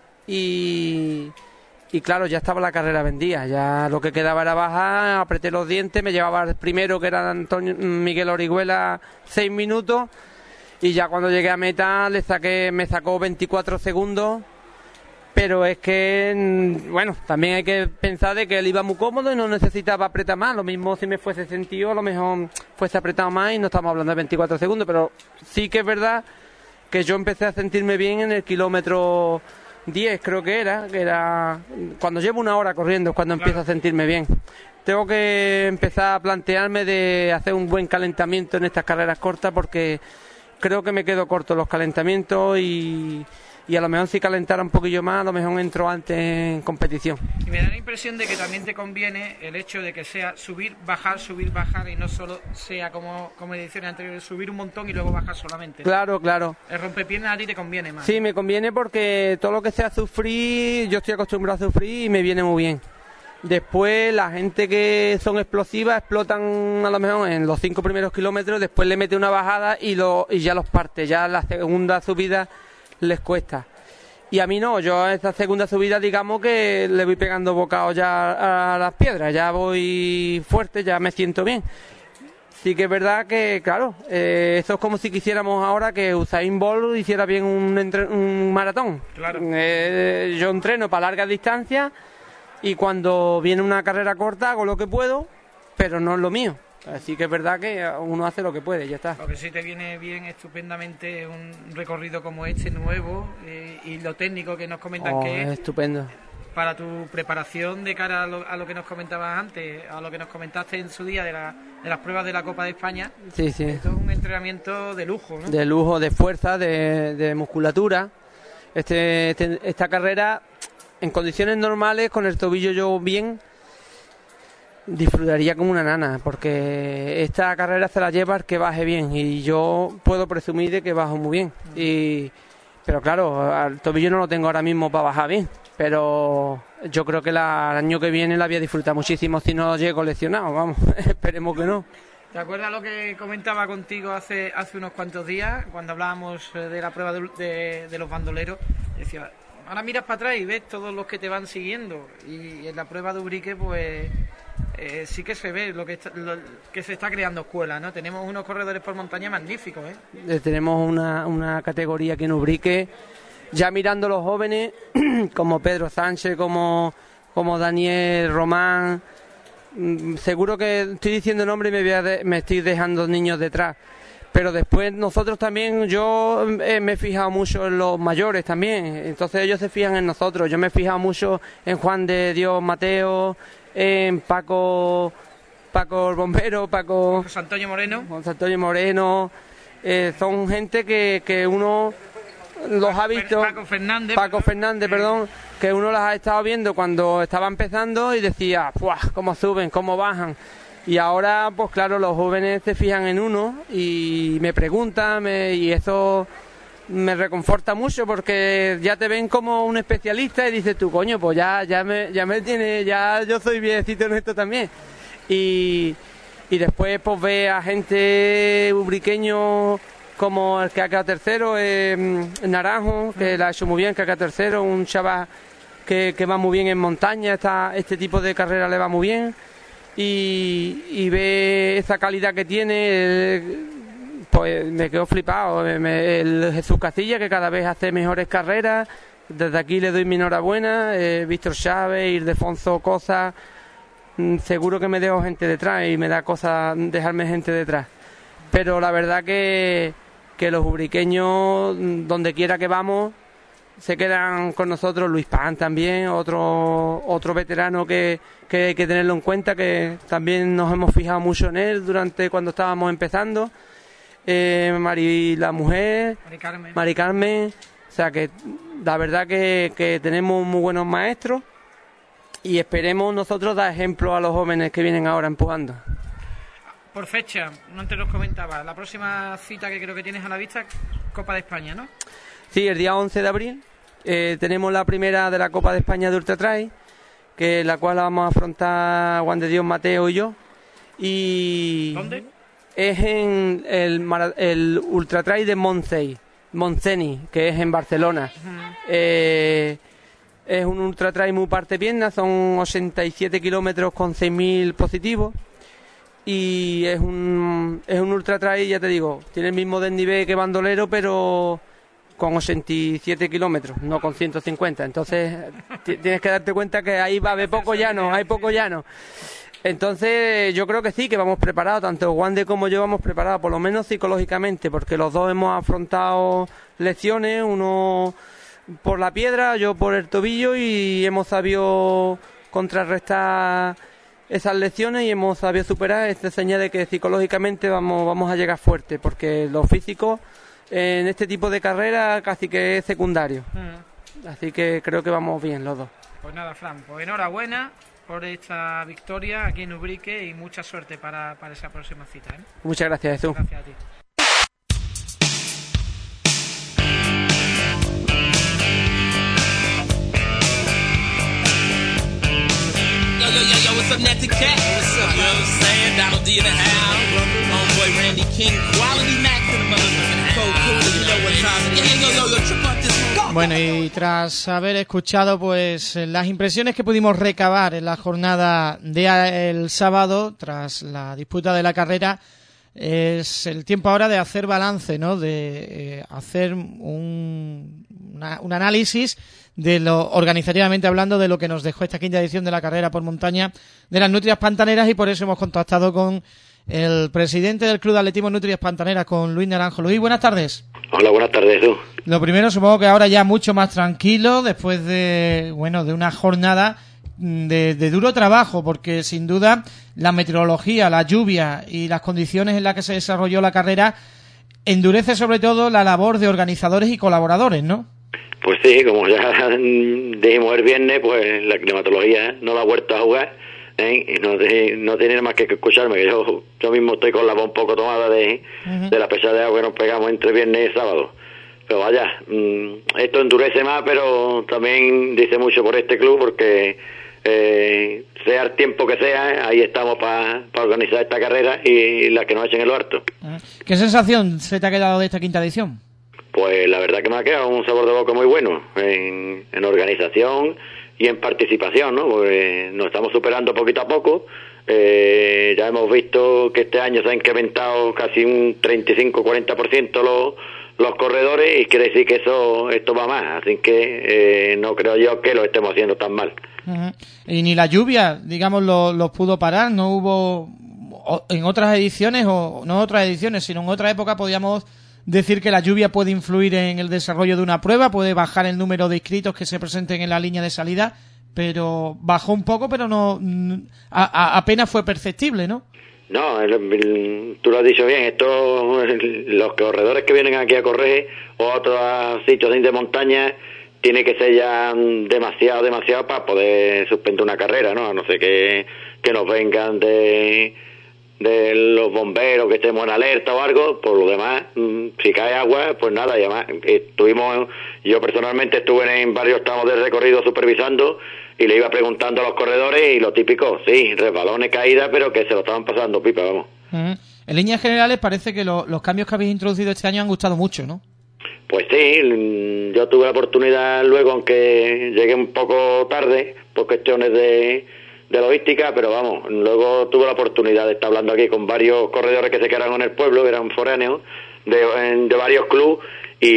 y, y claro, ya estaba la carrera vendida, ya lo que quedaba era bajar, apreté los dientes, me llevaba el primero, que era Antonio, Miguel Orihuela, seis minutos, y ya cuando llegué a meta le saqué, me sacó veinticuatro segundos. Pero es que, bueno, también hay que pensar de que él iba muy cómodo y no necesitaba apretar más. Lo mismo si me fuese sentido, a lo mejor fuese apretado más y no estamos hablando de veinticuatro segundos. Pero sí que es verdad que yo empecé a sentirme bien en el kilómetro diez, creo que era, que era cuando llevo una hora corriendo, es cuando empiezo a sentirme bien. Tengo que empezar a plantearme de hacer un buen calentamiento en estas carreras cortas, porque creo que me quedo corto los calentamientos y... y a lo mejor si calentara un poquillo más, a lo mejor entro antes en competición. Y me da la impresión de que también te conviene el hecho de que sea subir, bajar, subir, bajar, y no solo sea como, como ediciones anteriores, subir un montón y luego bajar solamente. Claro, claro. El rompepiernas a ti te conviene más. Sí, me conviene porque todo lo que sea sufrir, yo estoy acostumbrado a sufrir y me viene muy bien. Después la gente que son explosivas explotan a lo mejor en los cinco primeros kilómetros, después le mete una bajada y, lo, y ya los parte, ya la segunda subida les cuesta. Y a mí no, yo a esta segunda subida digamos que le voy pegando bocado ya a las piedras, ya voy fuerte, ya me siento bien. Sí que es verdad que, claro, eh, esto es como si quisiéramos ahora que Usain Bolt hiciera bien un, entre, un maratón. Claro. Eh, yo entreno para largas distancias y cuando viene una carrera corta hago lo que puedo, pero no es lo mío. Así que es verdad que uno hace lo que puede, ya está. Lo que sí te viene bien estupendamente un recorrido como este nuevo, eh, y lo técnico que nos comentan Oh, que es es estupendo. para tu preparación de cara a lo, a lo que nos comentabas antes, a lo que nos comentaste en su día de, la, de las pruebas de la Copa de España. Sí, sí. Esto es un entrenamiento de lujo, ¿no? De lujo, de fuerza, de, de musculatura. Este, este, esta carrera, en condiciones normales, con el tobillo yo bien, disfrutaría como una nana, porque esta carrera se la lleva el que baje bien, y yo puedo presumir de que bajo muy bien. Y, pero claro, al tobillo no lo tengo ahora mismo para bajar bien, pero yo creo que la, el año que viene la voy a disfrutar muchísimo si no llego lesionado, vamos, esperemos que no. ¿Te acuerdas lo que comentaba contigo hace hace unos cuantos días, cuando hablábamos de la prueba de, de, de los bandoleros? Decía, ahora miras para atrás y ves todos los que te van siguiendo, y en la prueba de Ubrique pues eh, sí que se ve lo que, está, lo que se está creando escuela, ¿no? Tenemos unos corredores por montaña magníficos, ¿eh? Eh, tenemos una, una categoría aquí en Ubrique, ya mirando los jóvenes como Pedro Sánchez, como, como Daniel Román. Seguro que estoy diciendo nombre y me, voy a de, me estoy dejando niños detrás, pero después nosotros también, yo eh, me he fijado mucho en los mayores también, entonces ellos se fijan en nosotros. Yo me he fijado mucho en Juan de Dios Mateo, en Paco Paco el bombero, Paco José Antonio Moreno, José Antonio Moreno, eh, son gente que, que uno los ha visto, Paco Fernández, Paco Fernández, perdón, que uno las ha estado viendo cuando estaba empezando y decía, ¡fuah! Cómo suben, cómo bajan. Y ahora, pues claro, los jóvenes se fijan en uno y me preguntan, me, y eso me reconforta mucho, porque ya te ven como un especialista y dices tú, coño, pues ya ya me ya me tiene, ya yo soy viejecito en esto también. Y, y después pues ve a gente ubriqueño como el que ha quedado tercero, eh, Naranjo, que la ha hecho muy bien, que ha quedado tercero, un chaval que, que va muy bien en montaña, esta, este tipo de carrera le va muy bien. Y, y ve esa calidad que tiene, pues me quedo flipado. Me, el Jesús Castilla, que cada vez hace mejores carreras, desde aquí le doy mi enhorabuena. eh, Víctor Chávez, Ildefonso Cosa, seguro que me dejo gente detrás y me da cosa dejarme gente detrás, pero la verdad que, que los ubriqueños, donde quiera que vamos, se quedan con nosotros. Luis Pan también, otro otro veterano que, que hay que tenerlo en cuenta, que también nos hemos fijado mucho en él durante cuando estábamos empezando. Eh, Mari, la mujer, Mari Carmen. Mari Carmen, o sea que la verdad que, que tenemos muy buenos maestros y esperemos nosotros dar ejemplo a los jóvenes que vienen ahora empujando. Por fecha, no antes nos comentaba, la próxima cita que creo que tienes a la vista, Copa de España, ¿no? Sí, el día once de abril eh, tenemos la primera de la Copa de España de Ultra Trail, que la cual la vamos a afrontar Juan de Dios Mateo y yo. Y ¿dónde? Es en el, el Ultra Trail de Montseny, Montseny, que es en Barcelona. Uh-huh. eh, es un Ultra Trail muy parte pierna, son ochenta y siete kilómetros con seis mil positivos. Y es un, es un Ultra Trail, ya te digo, tiene el mismo desnivel que Bandolero, pero con ochenta y siete kilómetros, no con ciento cincuenta. Entonces tienes que darte cuenta que ahí va a haber poco llano, hay poco llano. Entonces yo creo que sí, que vamos preparados, tanto Wande como yo vamos preparados, por lo menos psicológicamente, porque los dos hemos afrontado lecciones, uno por la piedra, yo por el tobillo, y hemos sabido contrarrestar esas lecciones y hemos sabido superar. Esta señal de que psicológicamente vamos, vamos a llegar fuerte, porque lo físico en este tipo de carrera casi que es secundario. Mm. Así que creo que vamos bien los dos. Pues nada, Fran, pues enhorabuena por esta victoria aquí en Ubrique y mucha suerte para, para esa próxima cita, ¿eh? Muchas gracias, Jesús. Gracias a ti. Yo, yo, yo, yo, what's up, Natty Cat? What's up, you know what I'm saying? Donald D in the house. Homeboy Randy King. Quality Mac in the motherfucking house. Cool, cool, you know what time it is. Yo, yo, yo, yo, trip up this one. Bueno, y tras haber escuchado pues las impresiones que pudimos recabar en la jornada del sábado, tras la disputa de la carrera, es el tiempo ahora de hacer balance, ¿no? De eh, hacer un, una, un análisis de lo, organizativamente hablando, de lo que nos dejó esta quinta edición de la carrera por montaña de las Nutrias Pantaneras, y por eso hemos contactado con el presidente del Club de Atletismo Nutrias Pantaneras, con Luis Naranjo. Luis, buenas tardes. Hola, buenas tardes, tú. Lo primero, supongo que ahora ya mucho más tranquilo, después de, bueno, de una jornada de, de duro trabajo, porque sin duda la meteorología, la lluvia y las condiciones en las que se desarrolló la carrera endurece sobre todo la labor de organizadores y colaboradores, ¿no? Pues sí, como ya dijimos el viernes, pues la climatología no la ha vuelto a jugar, ¿eh? Y no, no tiene más que escucharme, que yo, yo mismo estoy con la voz un poco tomada de, uh-huh. de la pesada de agua que nos pegamos entre viernes y sábado. Pero vaya, esto endurece más, pero también dice mucho por este club, porque eh, sea el tiempo que sea, ahí estamos para pa organizar esta carrera y la que nos echen en lo harto. ¿Qué sensación se te ha quedado de esta quinta edición? Pues la verdad que me ha quedado un sabor de boca muy bueno en, en organización y en participación, ¿no? Porque nos estamos superando poquito a poco. Eh, ya hemos visto que este año se ha incrementado casi un treinta y cinco a cuarenta por ciento los, los corredores, y quiere decir que eso esto va más, así que eh, no creo yo que lo estemos haciendo tan mal. Uh-huh. Y ni la lluvia, digamos, los lo pudo parar. No hubo en otras ediciones, o no otras ediciones, sino en otra época podíamos decir que la lluvia puede influir en el desarrollo de una prueba, puede bajar el número de inscritos que se presenten en la línea de salida, pero bajó un poco, pero no a, a, apenas fue perceptible, ¿no? No, el, el, tú lo has dicho bien, esto, el, los corredores que vienen aquí a correr o a otros sitios de montaña, tiene que ser ya demasiado, demasiado para poder suspender una carrera, ¿no? A no ser que, que nos vengan de... de los bomberos, que estemos en alerta o algo. Por lo demás, si cae agua, pues nada. Y además, estuvimos, yo personalmente estuve en varios tramos del recorrido supervisando y le iba preguntando a los corredores, y lo típico, sí, resbalones, caídas, pero que se lo estaban pasando pipa, vamos. Uh-huh. En líneas generales parece que lo, los cambios que habéis introducido este año han gustado mucho, ¿no? Pues sí, yo tuve la oportunidad luego, aunque llegué un poco tarde por cuestiones de de logística, pero vamos, luego tuve la oportunidad de estar hablando aquí con varios corredores que se quedaron en el pueblo, que eran foráneos de, de varios clubes, y,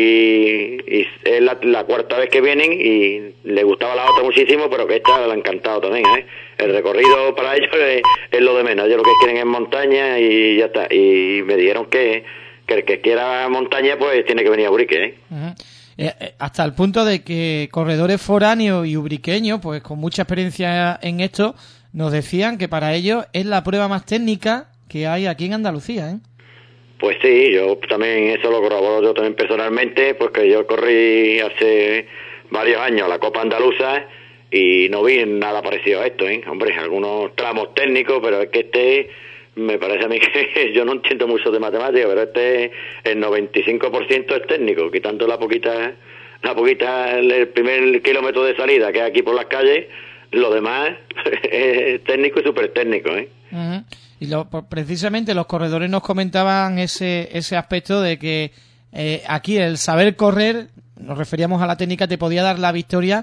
y es la, la cuarta vez que vienen, y les gustaba la otra muchísimo, pero que esta le ha encantado también, ¿eh? El recorrido para ellos es, es lo de menos, ellos lo que quieren es montaña y ya está, y me dijeron que, que el que quiera montaña pues tiene que venir a Ubrique, ¿eh? Uh-huh. Eh, hasta el punto de que corredores foráneos y ubriqueños, pues con mucha experiencia en esto, nos decían que para ellos es la prueba más técnica que hay aquí en Andalucía, ¿eh? Pues sí, yo también eso lo corroboro yo también personalmente, porque yo corrí hace varios años la Copa Andaluza y no vi nada parecido a esto, ¿eh? Hombre, algunos tramos técnicos, pero es que este... me parece a mí que yo no entiendo mucho de matemáticas, pero este el noventa y cinco por ciento es técnico, quitando la poquita, la poquita, el primer kilómetro de salida que hay aquí por las calles, lo demás es técnico y súper técnico, ¿eh? Uh-huh. Y lo, precisamente los corredores nos comentaban ese ese aspecto de que eh, aquí el saber correr, nos referíamos a la técnica, te podía dar la victoria,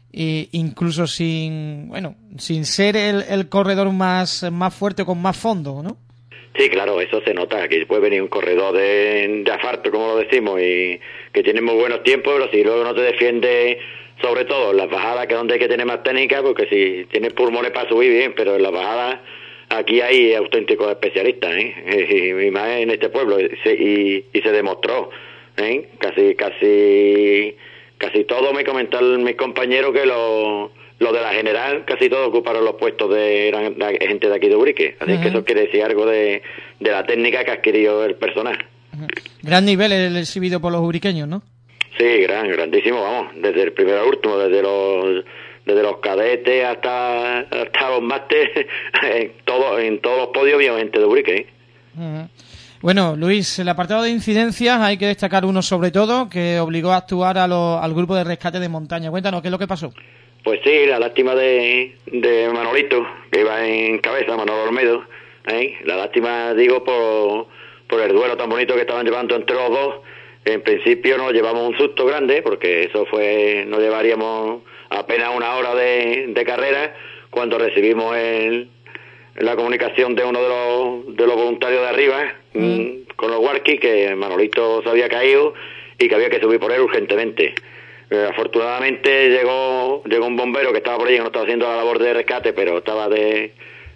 e incluso sin, bueno, sin ser el, el corredor más, más fuerte, con más fondo, ¿no? Sí, claro, eso se nota. Aquí puede venir un corredor de, de asfalto, como lo decimos, y que tiene muy buenos tiempos, pero si luego no te defiende, sobre todo en las bajadas, que es donde hay que tener más técnica, porque si tienes pulmones para subir, bien, pero en las bajadas aquí hay auténticos especialistas, ¿eh? Y, y más en este pueblo, y, y, y se demostró, ¿eh? Casi, casi... Casi todo me comentaron mis compañeros que lo, lo de la general, casi todos ocuparon los puestos de, eran de gente de aquí de Ubrique. Así uh-huh. que eso quiere decir algo de, de la técnica que ha adquirido el personal. Uh-huh. Gran nivel el exhibido por los ubriqueños, ¿no? Sí, gran, grandísimo, vamos. Desde el primero al último, desde los desde los cadetes hasta, hasta los másteres, en, todo, en todos los podios había gente de Ubrique, ¿eh? Uh-huh. Bueno, Luis, el apartado de incidencias hay que destacar uno sobre todo que obligó a actuar a lo, al grupo de rescate de montaña. Cuéntanos, ¿qué es lo que pasó? Pues sí, la lástima de, de Manolito, que iba en cabeza, Manolo Olmedo, ¿eh? La lástima, digo, por, por el duelo tan bonito que estaban llevando entre los dos. En principio nos llevamos un susto grande, porque eso fue, nos llevaríamos apenas una hora de, de carrera, cuando recibimos el... la comunicación de uno de los de los voluntarios de arriba, mm. con los walkies, que Manolito se había caído y que había que subir por él urgentemente. Eh, afortunadamente llegó llegó un bombero que estaba por ahí, que no estaba haciendo la labor de rescate, pero estaba de,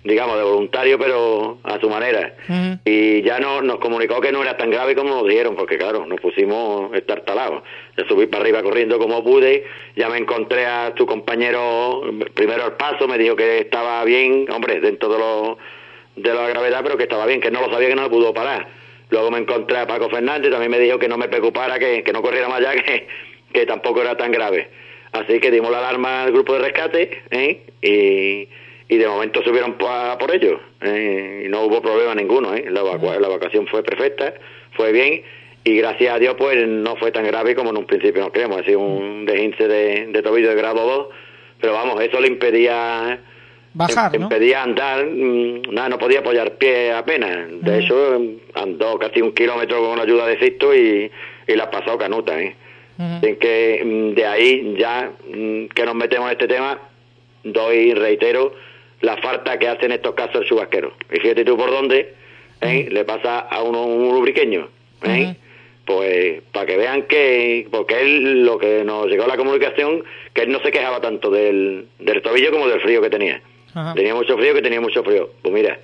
digamos, de voluntario, pero a su manera. Uh-huh. Y ya no, nos comunicó que no era tan grave como nos dijeron, porque claro, nos pusimos estartalados. Yo subí para arriba corriendo como pude, ya me encontré a tu compañero, primero al paso, me dijo que estaba bien, hombre, dentro de, lo, de la gravedad, pero que estaba bien, que no lo sabía, que no lo pudo parar. Luego me encontré a Paco Fernández, también me dijo que no me preocupara, que, que no corriera más allá, que, que tampoco era tan grave. Así que dimos la alarma al grupo de rescate, ¿eh? y... y de momento subieron por, por ellos, eh, y no hubo problema ninguno, eh. la, evacua- la evacuación fue perfecta, fue bien, y gracias a Dios pues no fue tan grave como en un principio nos creemos. Ha sido un deshince de, de tobillo de grado dos, pero vamos, eso le impedía bajar, le, ¿no? impedía andar, mmm, nada, no podía apoyar pie apenas, de uh-huh. hecho andó casi un kilómetro con la ayuda de Sisto y, y la ha pasado canuta, eh. Uh-huh. Así que mmm, de ahí ya mmm, que nos metemos en este tema, doy, reitero, la falta que hacen estos casos el chubasquero. Y fíjate tú por dónde, ¿eh? uh-huh. le pasa a uno un lubriqueño, ¿eh? Uh-huh. Pues para que vean que, porque él, lo que nos llegó a la comunicación, que él no se quejaba tanto del, del tobillo como del frío que tenía. Uh-huh. Tenía mucho frío, que tenía mucho frío. Pues mira,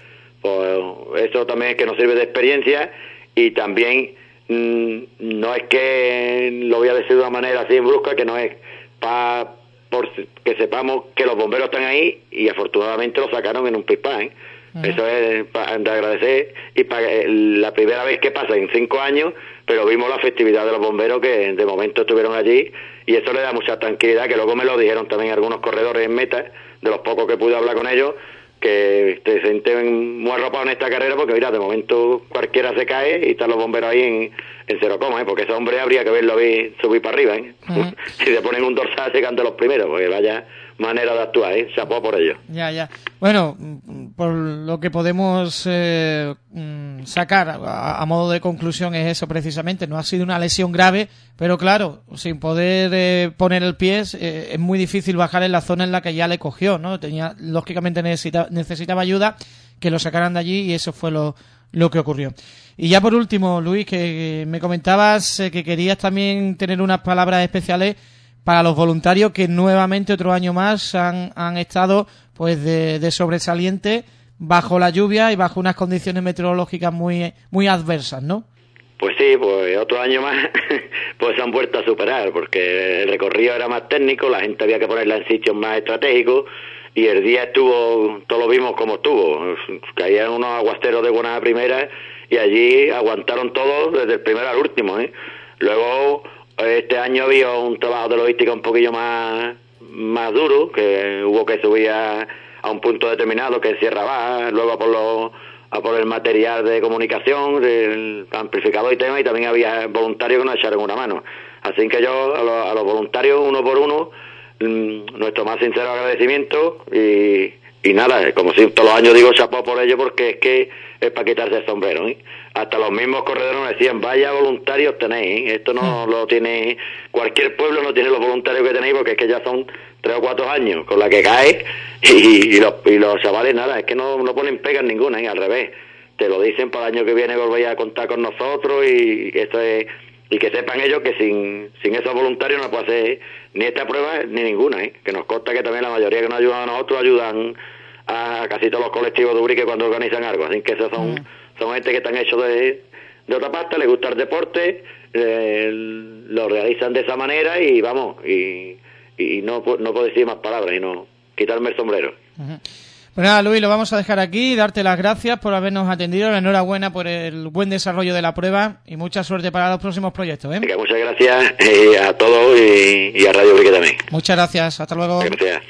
pues eso también es que nos sirve de experiencia, y también mmm, no es que, lo voy a decir de una manera así en brusca, que no es para... por que sepamos que los bomberos están ahí, y afortunadamente lo sacaron en un pispán, ¿eh? Uh-huh. Eso es para de agradecer, y para la primera vez que pasa en cinco años, pero vimos la festividad de los bomberos que de momento estuvieron allí, y eso le da mucha tranquilidad, que luego me lo dijeron también algunos corredores en meta, de los pocos que pude hablar con ellos, que se sienten muy arropados en esta carrera, porque mira, de momento cualquiera se cae y están los bomberos ahí en, en cero coma, ¿eh? Porque ese hombre habría que verlo vi, subir para arriba, ¿eh? Uh-huh. Si le ponen un dorsal se cantan los primeros, porque vaya manera de actuar, ¿eh? Chapó por ello. Ya, ya. Bueno, por lo que podemos eh, sacar a, a modo de conclusión es eso precisamente, no ha sido una lesión grave, pero claro, sin poder eh, poner el pie eh, es muy difícil bajar en la zona en la que ya le cogió, ¿no? Tenía, lógicamente necesita, necesitaba ayuda, que lo sacaran de allí, y eso fue lo, lo que ocurrió. Y ya por último, Luis, que me comentabas eh, que querías también tener unas palabras especiales para los voluntarios que nuevamente otro año más han, han estado pues de, de sobresaliente bajo la lluvia y bajo unas condiciones meteorológicas muy muy adversas, ¿no? Pues sí, pues otro año más pues se han vuelto a superar, porque el recorrido era más técnico, la gente había que ponerla en sitios más estratégicos, y el día estuvo, todos lo vimos como estuvo, caían unos aguaceros de buena primera, y allí aguantaron todos desde el primero al último, ¿eh? Luego este año había un trabajo de logística un poquillo más más duro, que hubo que subir a, a un punto determinado, que es Sierra Baja, luego a por, los, a por el material de comunicación, el amplificador y tema, y también había voluntarios que nos echaron una mano. Así que yo a, lo, a los voluntarios, uno por uno, mmm, nuestro más sincero agradecimiento, y, y nada, como si todos los años digo chapó por ello, porque es que es para quitarse el sombrero, ¿eh? Hasta los mismos corredores nos decían, vaya voluntarios tenéis, ¿eh? Esto no lo tiene, cualquier pueblo no tiene los voluntarios que tenéis, porque es que ya son tres o cuatro años con la que cae, y, y, los, y los chavales nada, es que no, no ponen pegas ninguna, ¿eh? Al revés, te lo dicen para el año que viene volvéis a contar con nosotros, y esto es, y que sepan ellos que sin, sin esos voluntarios no puede hacer ni esta prueba ni ninguna, ¿eh? Que nos consta que también la mayoría que nos ayudan a nosotros ayudan a casi todos los colectivos de Ubrique cuando organizan algo, así que esos son, mm. son gente que están hechos de, de otra pasta, les gusta el deporte, eh, lo realizan de esa manera, y vamos, y, y no, no puedo decir más palabras y no quitarme el sombrero. Uh-huh. Pues nada, Luis, lo vamos a dejar aquí, darte las gracias por habernos atendido, la enhorabuena por el buen desarrollo de la prueba, y mucha suerte para los próximos proyectos, ¿eh? Venga, muchas gracias eh, a todos, y, y a Radio Ubrique también. Muchas gracias, hasta luego. Gracias.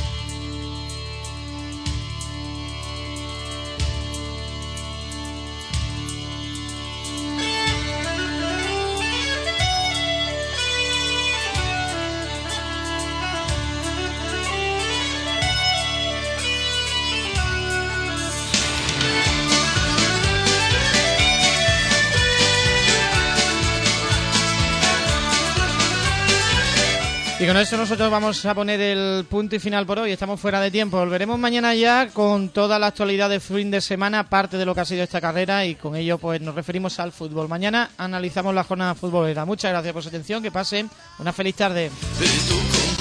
Y con esto nosotros vamos a poner el punto y final por hoy. Estamos fuera de tiempo. Volveremos mañana ya con toda la actualidad de fin de semana, parte de lo que ha sido esta carrera, y con ello pues nos referimos al fútbol. Mañana analizamos la jornada futbolera. Muchas gracias por su atención. Que pasen una feliz tarde.